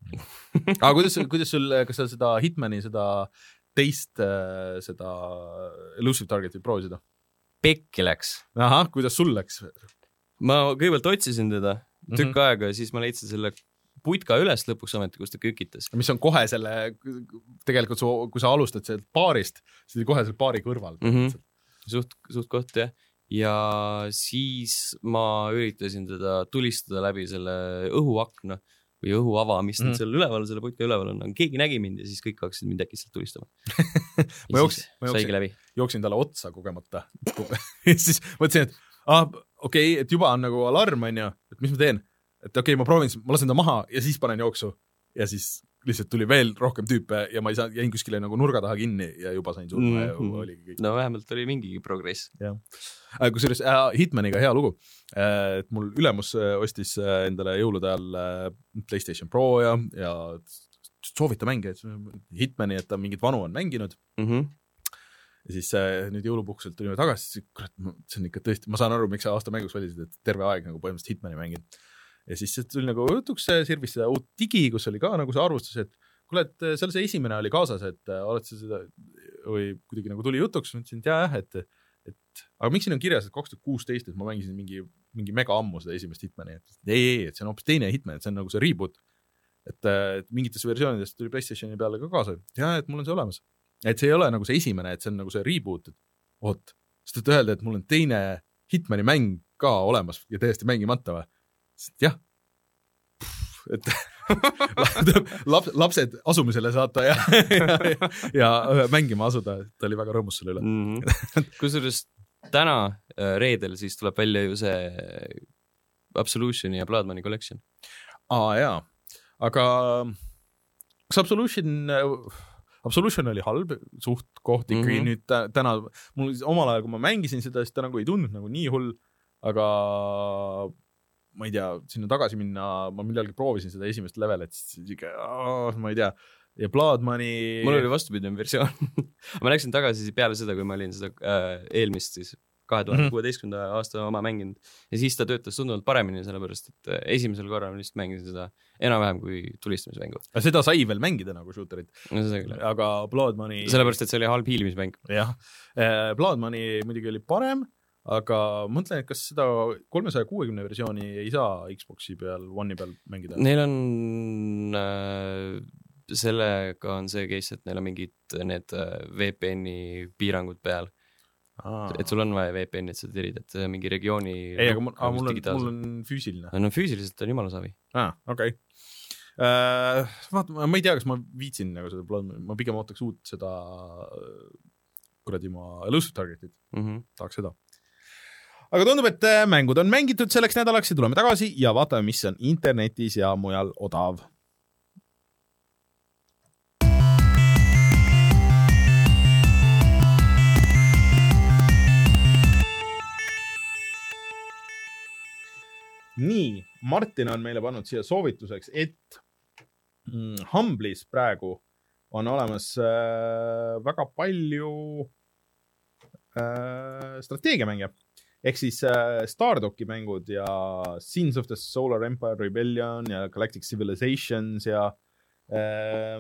aga kuidas, kuidas sul, kas sa seda Hitmani, seda teist, seda Elusive Targetit proovisida? Pekki läks. Aha, kuidas sul läks? Ma kõigepealt otsisin teda tükk mm-hmm. aega ja siis ma leidsin selle putka üles lõpuks ometi, kus ta kükitas. Mis on kohe selle, tegelikult su, kui sa alustad sealt baarist, siis oli kohe selle baari kõrval. Mm-hmm. Suht, suht koht, jah. Ja siis ma üritasin teda tulistada läbi selle õhuakna või õhuava, mis mm. seal üleval, selle putka üleval on. Keegi nägi mind ja siis kõik hakkasid mind äkki sealt tulistama. ma jooksin, ma jooksin, jooksin talle otsa kogemata. siis mõtlesin, et ah, okei, okay, et juba on nagu alarm, on ju, et mis ma teen? Et okei, okay, ma proovin, ma lasen ta maha ja siis panen jooksu ja siis lihtsalt tuli veel rohkem tüüpe ja ma ei saa, jäin kuskile nagu nurga taha kinni ja juba sain surma ja mm-hmm. oligi kõik. No vähemalt oli mingigi progress. Jah. Kui selles äh, Hitmaniga hea lugu, äh, et mul ülemus ostis äh, endale jõulude ajal äh, PlayStation Pro ja, ja soovita mänge, et Hitmani, et ta mingid vanu on mänginud. Mm-hmm. Ja siis äh, nüüd jõulupuhkuselt tulime tagasi, siis kurat, see on ikka tõesti, ma saan aru, miks sa aasta mängus valisid, et terve aeg nagu põhimõtteliselt Hitmani mängin. Ja siis tuli nagu jutuks sirvis seda uut digi, kus oli ka nagu see arvustus, et kuule, et seal see esimene oli kaasas, et oled sa seda, või kuidagi nagu tuli jutuks, mõtlesin, et jah, et, et aga miks siin on kirjas, et kaks tuhat kuusteist, et ma mängisin mingi, mingi mega ammu seda esimest Hitmani, et ei, ei, et see on hoopis teine Hitman, et see on nagu see reboot, et, et mingites versioonidest tuli PlayStationi peale ka kaasa, et jah, et mul on see olemas, et see ei ole nagu see esimene, et see on nagu see reboot, et oot, sest et öelda, et mul on teine Hitmani mäng ka olemas ja täiesti mängimata või? Sest jah, et laps, lapsed asumisele saata ja, ja, ja, ja mängima asuda, ta oli väga rõõmus selle üle. Mm-hmm. Kusjuures täna reedel siis tuleb välja ju see Absolutioni ja Bloodmoney Collection. Aa, jaa. Aga kas Absolution, Absolution oli halb suht koht ikkagi mm-hmm. nüüd täna, mul omal ajal, kui ma mängisin seda, siis ta nagu ei tundnud nagu nii hull, aga ma ei tea, sinna tagasi minna, ma millalgi proovisin seda esimest level, et siis ikka, oh, ma ei tea, ja Blood Money... Mul oli vastupidine versioon. ma läksin tagasi peale seda, kui ma olin seda äh, eelmist siis kahe tuhande kuueteistkümnenda aasta oma mänginud ja siis ta töötas tunduvalt paremini, sellepärast et esimesel korral ma lihtsalt mängisin seda enam-vähem kui tulistamismängu. Ja seda sai veel mängida nagu shooterit. No, aga Blood Money... Sellepärast, et see oli halb hiilimismäng. Jah. Blood Money muidugi oli parem, aga mõtlen, et kas seda kolmesaja kuuekümne versiooni ei saa Xboxi peal, One'i peal mängida? Neil on... Äh, sellega on see case, et neil on mingid need V P N-i piirangud peal. Aa. Et sul on vaja V P N-i, et sa tirid, et mingi regiooni... Ei, aga mul, aga mul, on, mul on füüsiline. No füüsiliselt on jumala savi. Aa, okei. Okay. Uh, vaata, ma ei tea, kas ma viitsin nagu seda Blood, ma pigem ootaks uut seda kuradi ma Elusive Targetit. Mm-hmm. Tahaks seda. Aga tundub, et mängud on mängitud selleks nädalaks ja tuleme tagasi ja vaatame, mis on internetis ja mujal odav. Nii, Martin on meile pannud siia soovituseks, et mm, Humble'is praegu on olemas äh, väga palju äh, strateegiamänge. Ehk siis äh, Stardocki mängud ja Sins of the Solar Empire Rebellion ja Galactic Civilizations ja äh,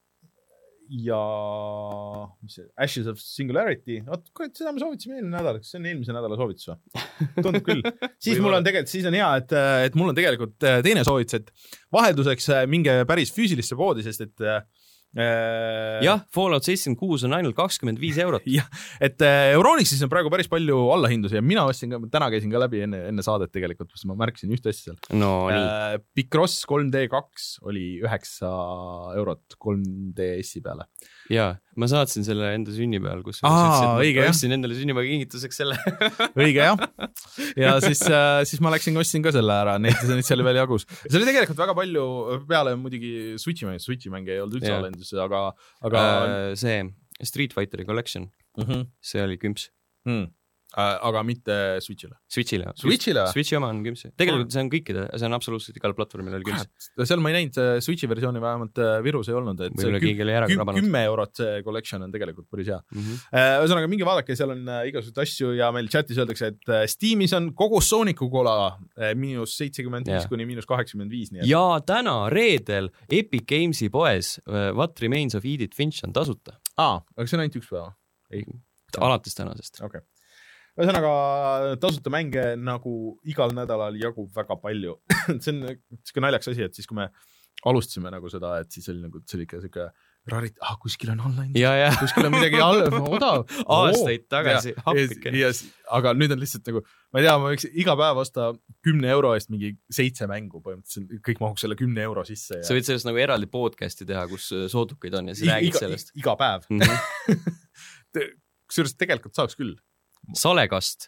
ja mis see, Ashes of Singularity. Oot, seda me soovitasime eelmine nädal, kas see on eelmise nädala soovitus või? Tundub küll. Siis mul on tegelikult, siis on hea, et, et mul on tegelikult teine soovitus, et vahelduseks minge päris füüsilisse poodi, sest et äh, jah, Fallout seitsekümmend kuus on ainult kakskümmend viis eurot. jah, et Euronixis on praegu päris palju allahindusi ja mina ostsin ka, täna käisin ka läbi enne, enne saadet tegelikult, kus ma märkisin ühte asja seal. No, äh, Picross kolm D kaks oli üheksa eurot kolm D S-i peale. Jaa, ma saatsin selle enda sünnipäeval, kus Aa, õige, ma ostsin endale sünnipäeva kingituseks selle. õige, jah. Ja siis, äh, siis ma läksin, ostsin ka selle ära, neid see oli veel jagus. See oli tegelikult väga palju peale muidugi Switchi mänge, Switchi mänge ei olnud üldse alendus, aga, aga... Äh, see Street Fighteri Collection, uh-huh. see oli kümps. Hmm. Äh, aga mitte Switchile. Switchile. Switchile? Switchi oma on kümps. Tegelikult see on kõikide, see on absoluutselt igal platvormil oli kümps. Seal ma ei näinud, Switchi versiooni vähemalt Virus ei olnud. Et võib-olla keegi oli ära krabanud. Kümme eurot see collection on tegelikult päris hea. Mm-hmm. Ühesõnaga, mingi vaadake, seal on igasuguseid asju ja meil chatis öeldakse, et Steamis on kogu Sooniku kola miinus seitsekümmend viis kuni miinus kaheksakümmend viis. Ja täna reedel Epic Gamesi poes What Remains of Edith Finch on tasuta. Aa, aga see on ainult üks päeva? Ei, alates tänasest. Okei. Okay. Ühesõnaga, tasuta mänge nagu igal nädalal jagub väga palju. see on siuke naljaks asi, et siis kui me alustasime nagu seda, et siis oli nagu, see oli ikka siuke rarit, ah, kuskil on online, ja, ja. kuskil on midagi all, odav. Aastaid tagasi, happike. Aga nüüd on lihtsalt nagu, ma ei tea, ma võiks iga päev osta kümne euro eest mingi seitse mängu, põhimõtteliselt kõik mahuks selle kümne euro sisse. Ja... sa võid sellest nagu eraldi podcasti teha, kus soodukaid on ja siis räägid iga, sellest. Iga päev. Mm-hmm. Kusjuures tegelikult saaks küll. Salekast.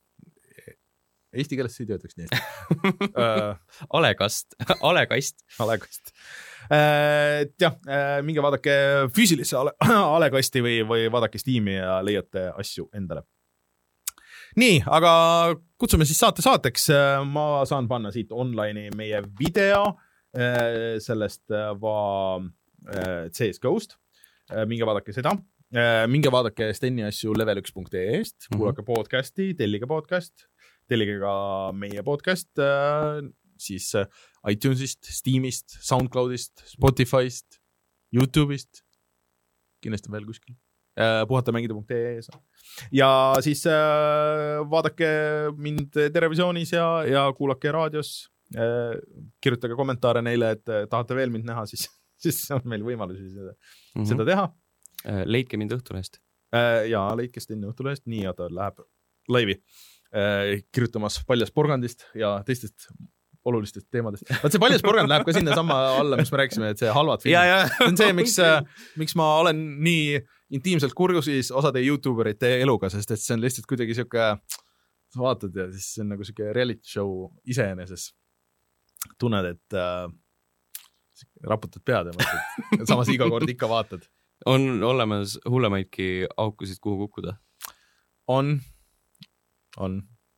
Eesti keeles ei töötaks nii hästi. uh, Alekast. Alekast. Alekast. Uh, jah, uh, minge vaadake füüsilisse ale, alekasti või, või vaadake Steam'i ja leiate asju endale. Nii, aga kutsume siis saate saateks. Ma saan panna siit online'i meie video uh, sellest uh, va, uh, C S G O-st. Uh, minge vaadake seda. Minge vaadake Steni asju level üks punkt ee eest, kuulake mm-hmm. podcasti, tellige podcast, tellige ka meie podcast, siis iTunesist, Steamist, SoundCloudist, Spotifyst, YouTube'ist, kindlasti veel kuskil, puhatamängida punkt ee ja siis vaadake mind televisioonis ja, ja kuulake raadios, kirjutage kommentaare neile, et tahate veel mind näha, siis, siis on meil võimalusi seda, mm-hmm. seda teha. Leidke mind Õhtulehest. Jaa, leidke enne Õhtulehest, nii ja ta läheb laivi kirjutamas Paljas porgandist ja teistest olulistest teemadest. Vaat see Paljas porgand läheb ka sinna sama alla, mis me rääkisime, et see halvad filmid. Ja, ja. See on see, miks, miks ma olen nii intiimselt kurjusis osade YouTuberite eluga, sest et see on lihtsalt kuidagi siuke, sa vaatad ja siis see on nagu siuke reality show iseeneses. Tunned, et äh, raputad pead ja mõtled, samas iga kord ikka vaatad. On olemas hullemaidki aukusid, kuhu kukkuda? On. On.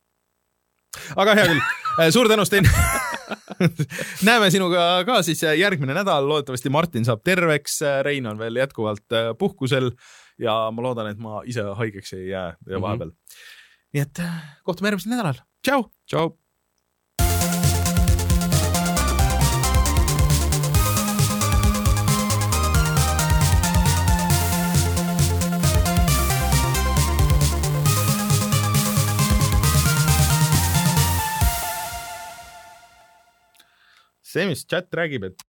Aga hea küll. Suur tänu, Sten. Näeme sinuga ka siis järgmine nädal. Loodetavasti Martin saab terveks. Rein on veel jätkuvalt puhkusel ja ma loodan, et ma ise haigeks ei jää vahepeal. nii et kohtume järgmisel nädalal. Tšau! Tšau! see, mis chat räägib, et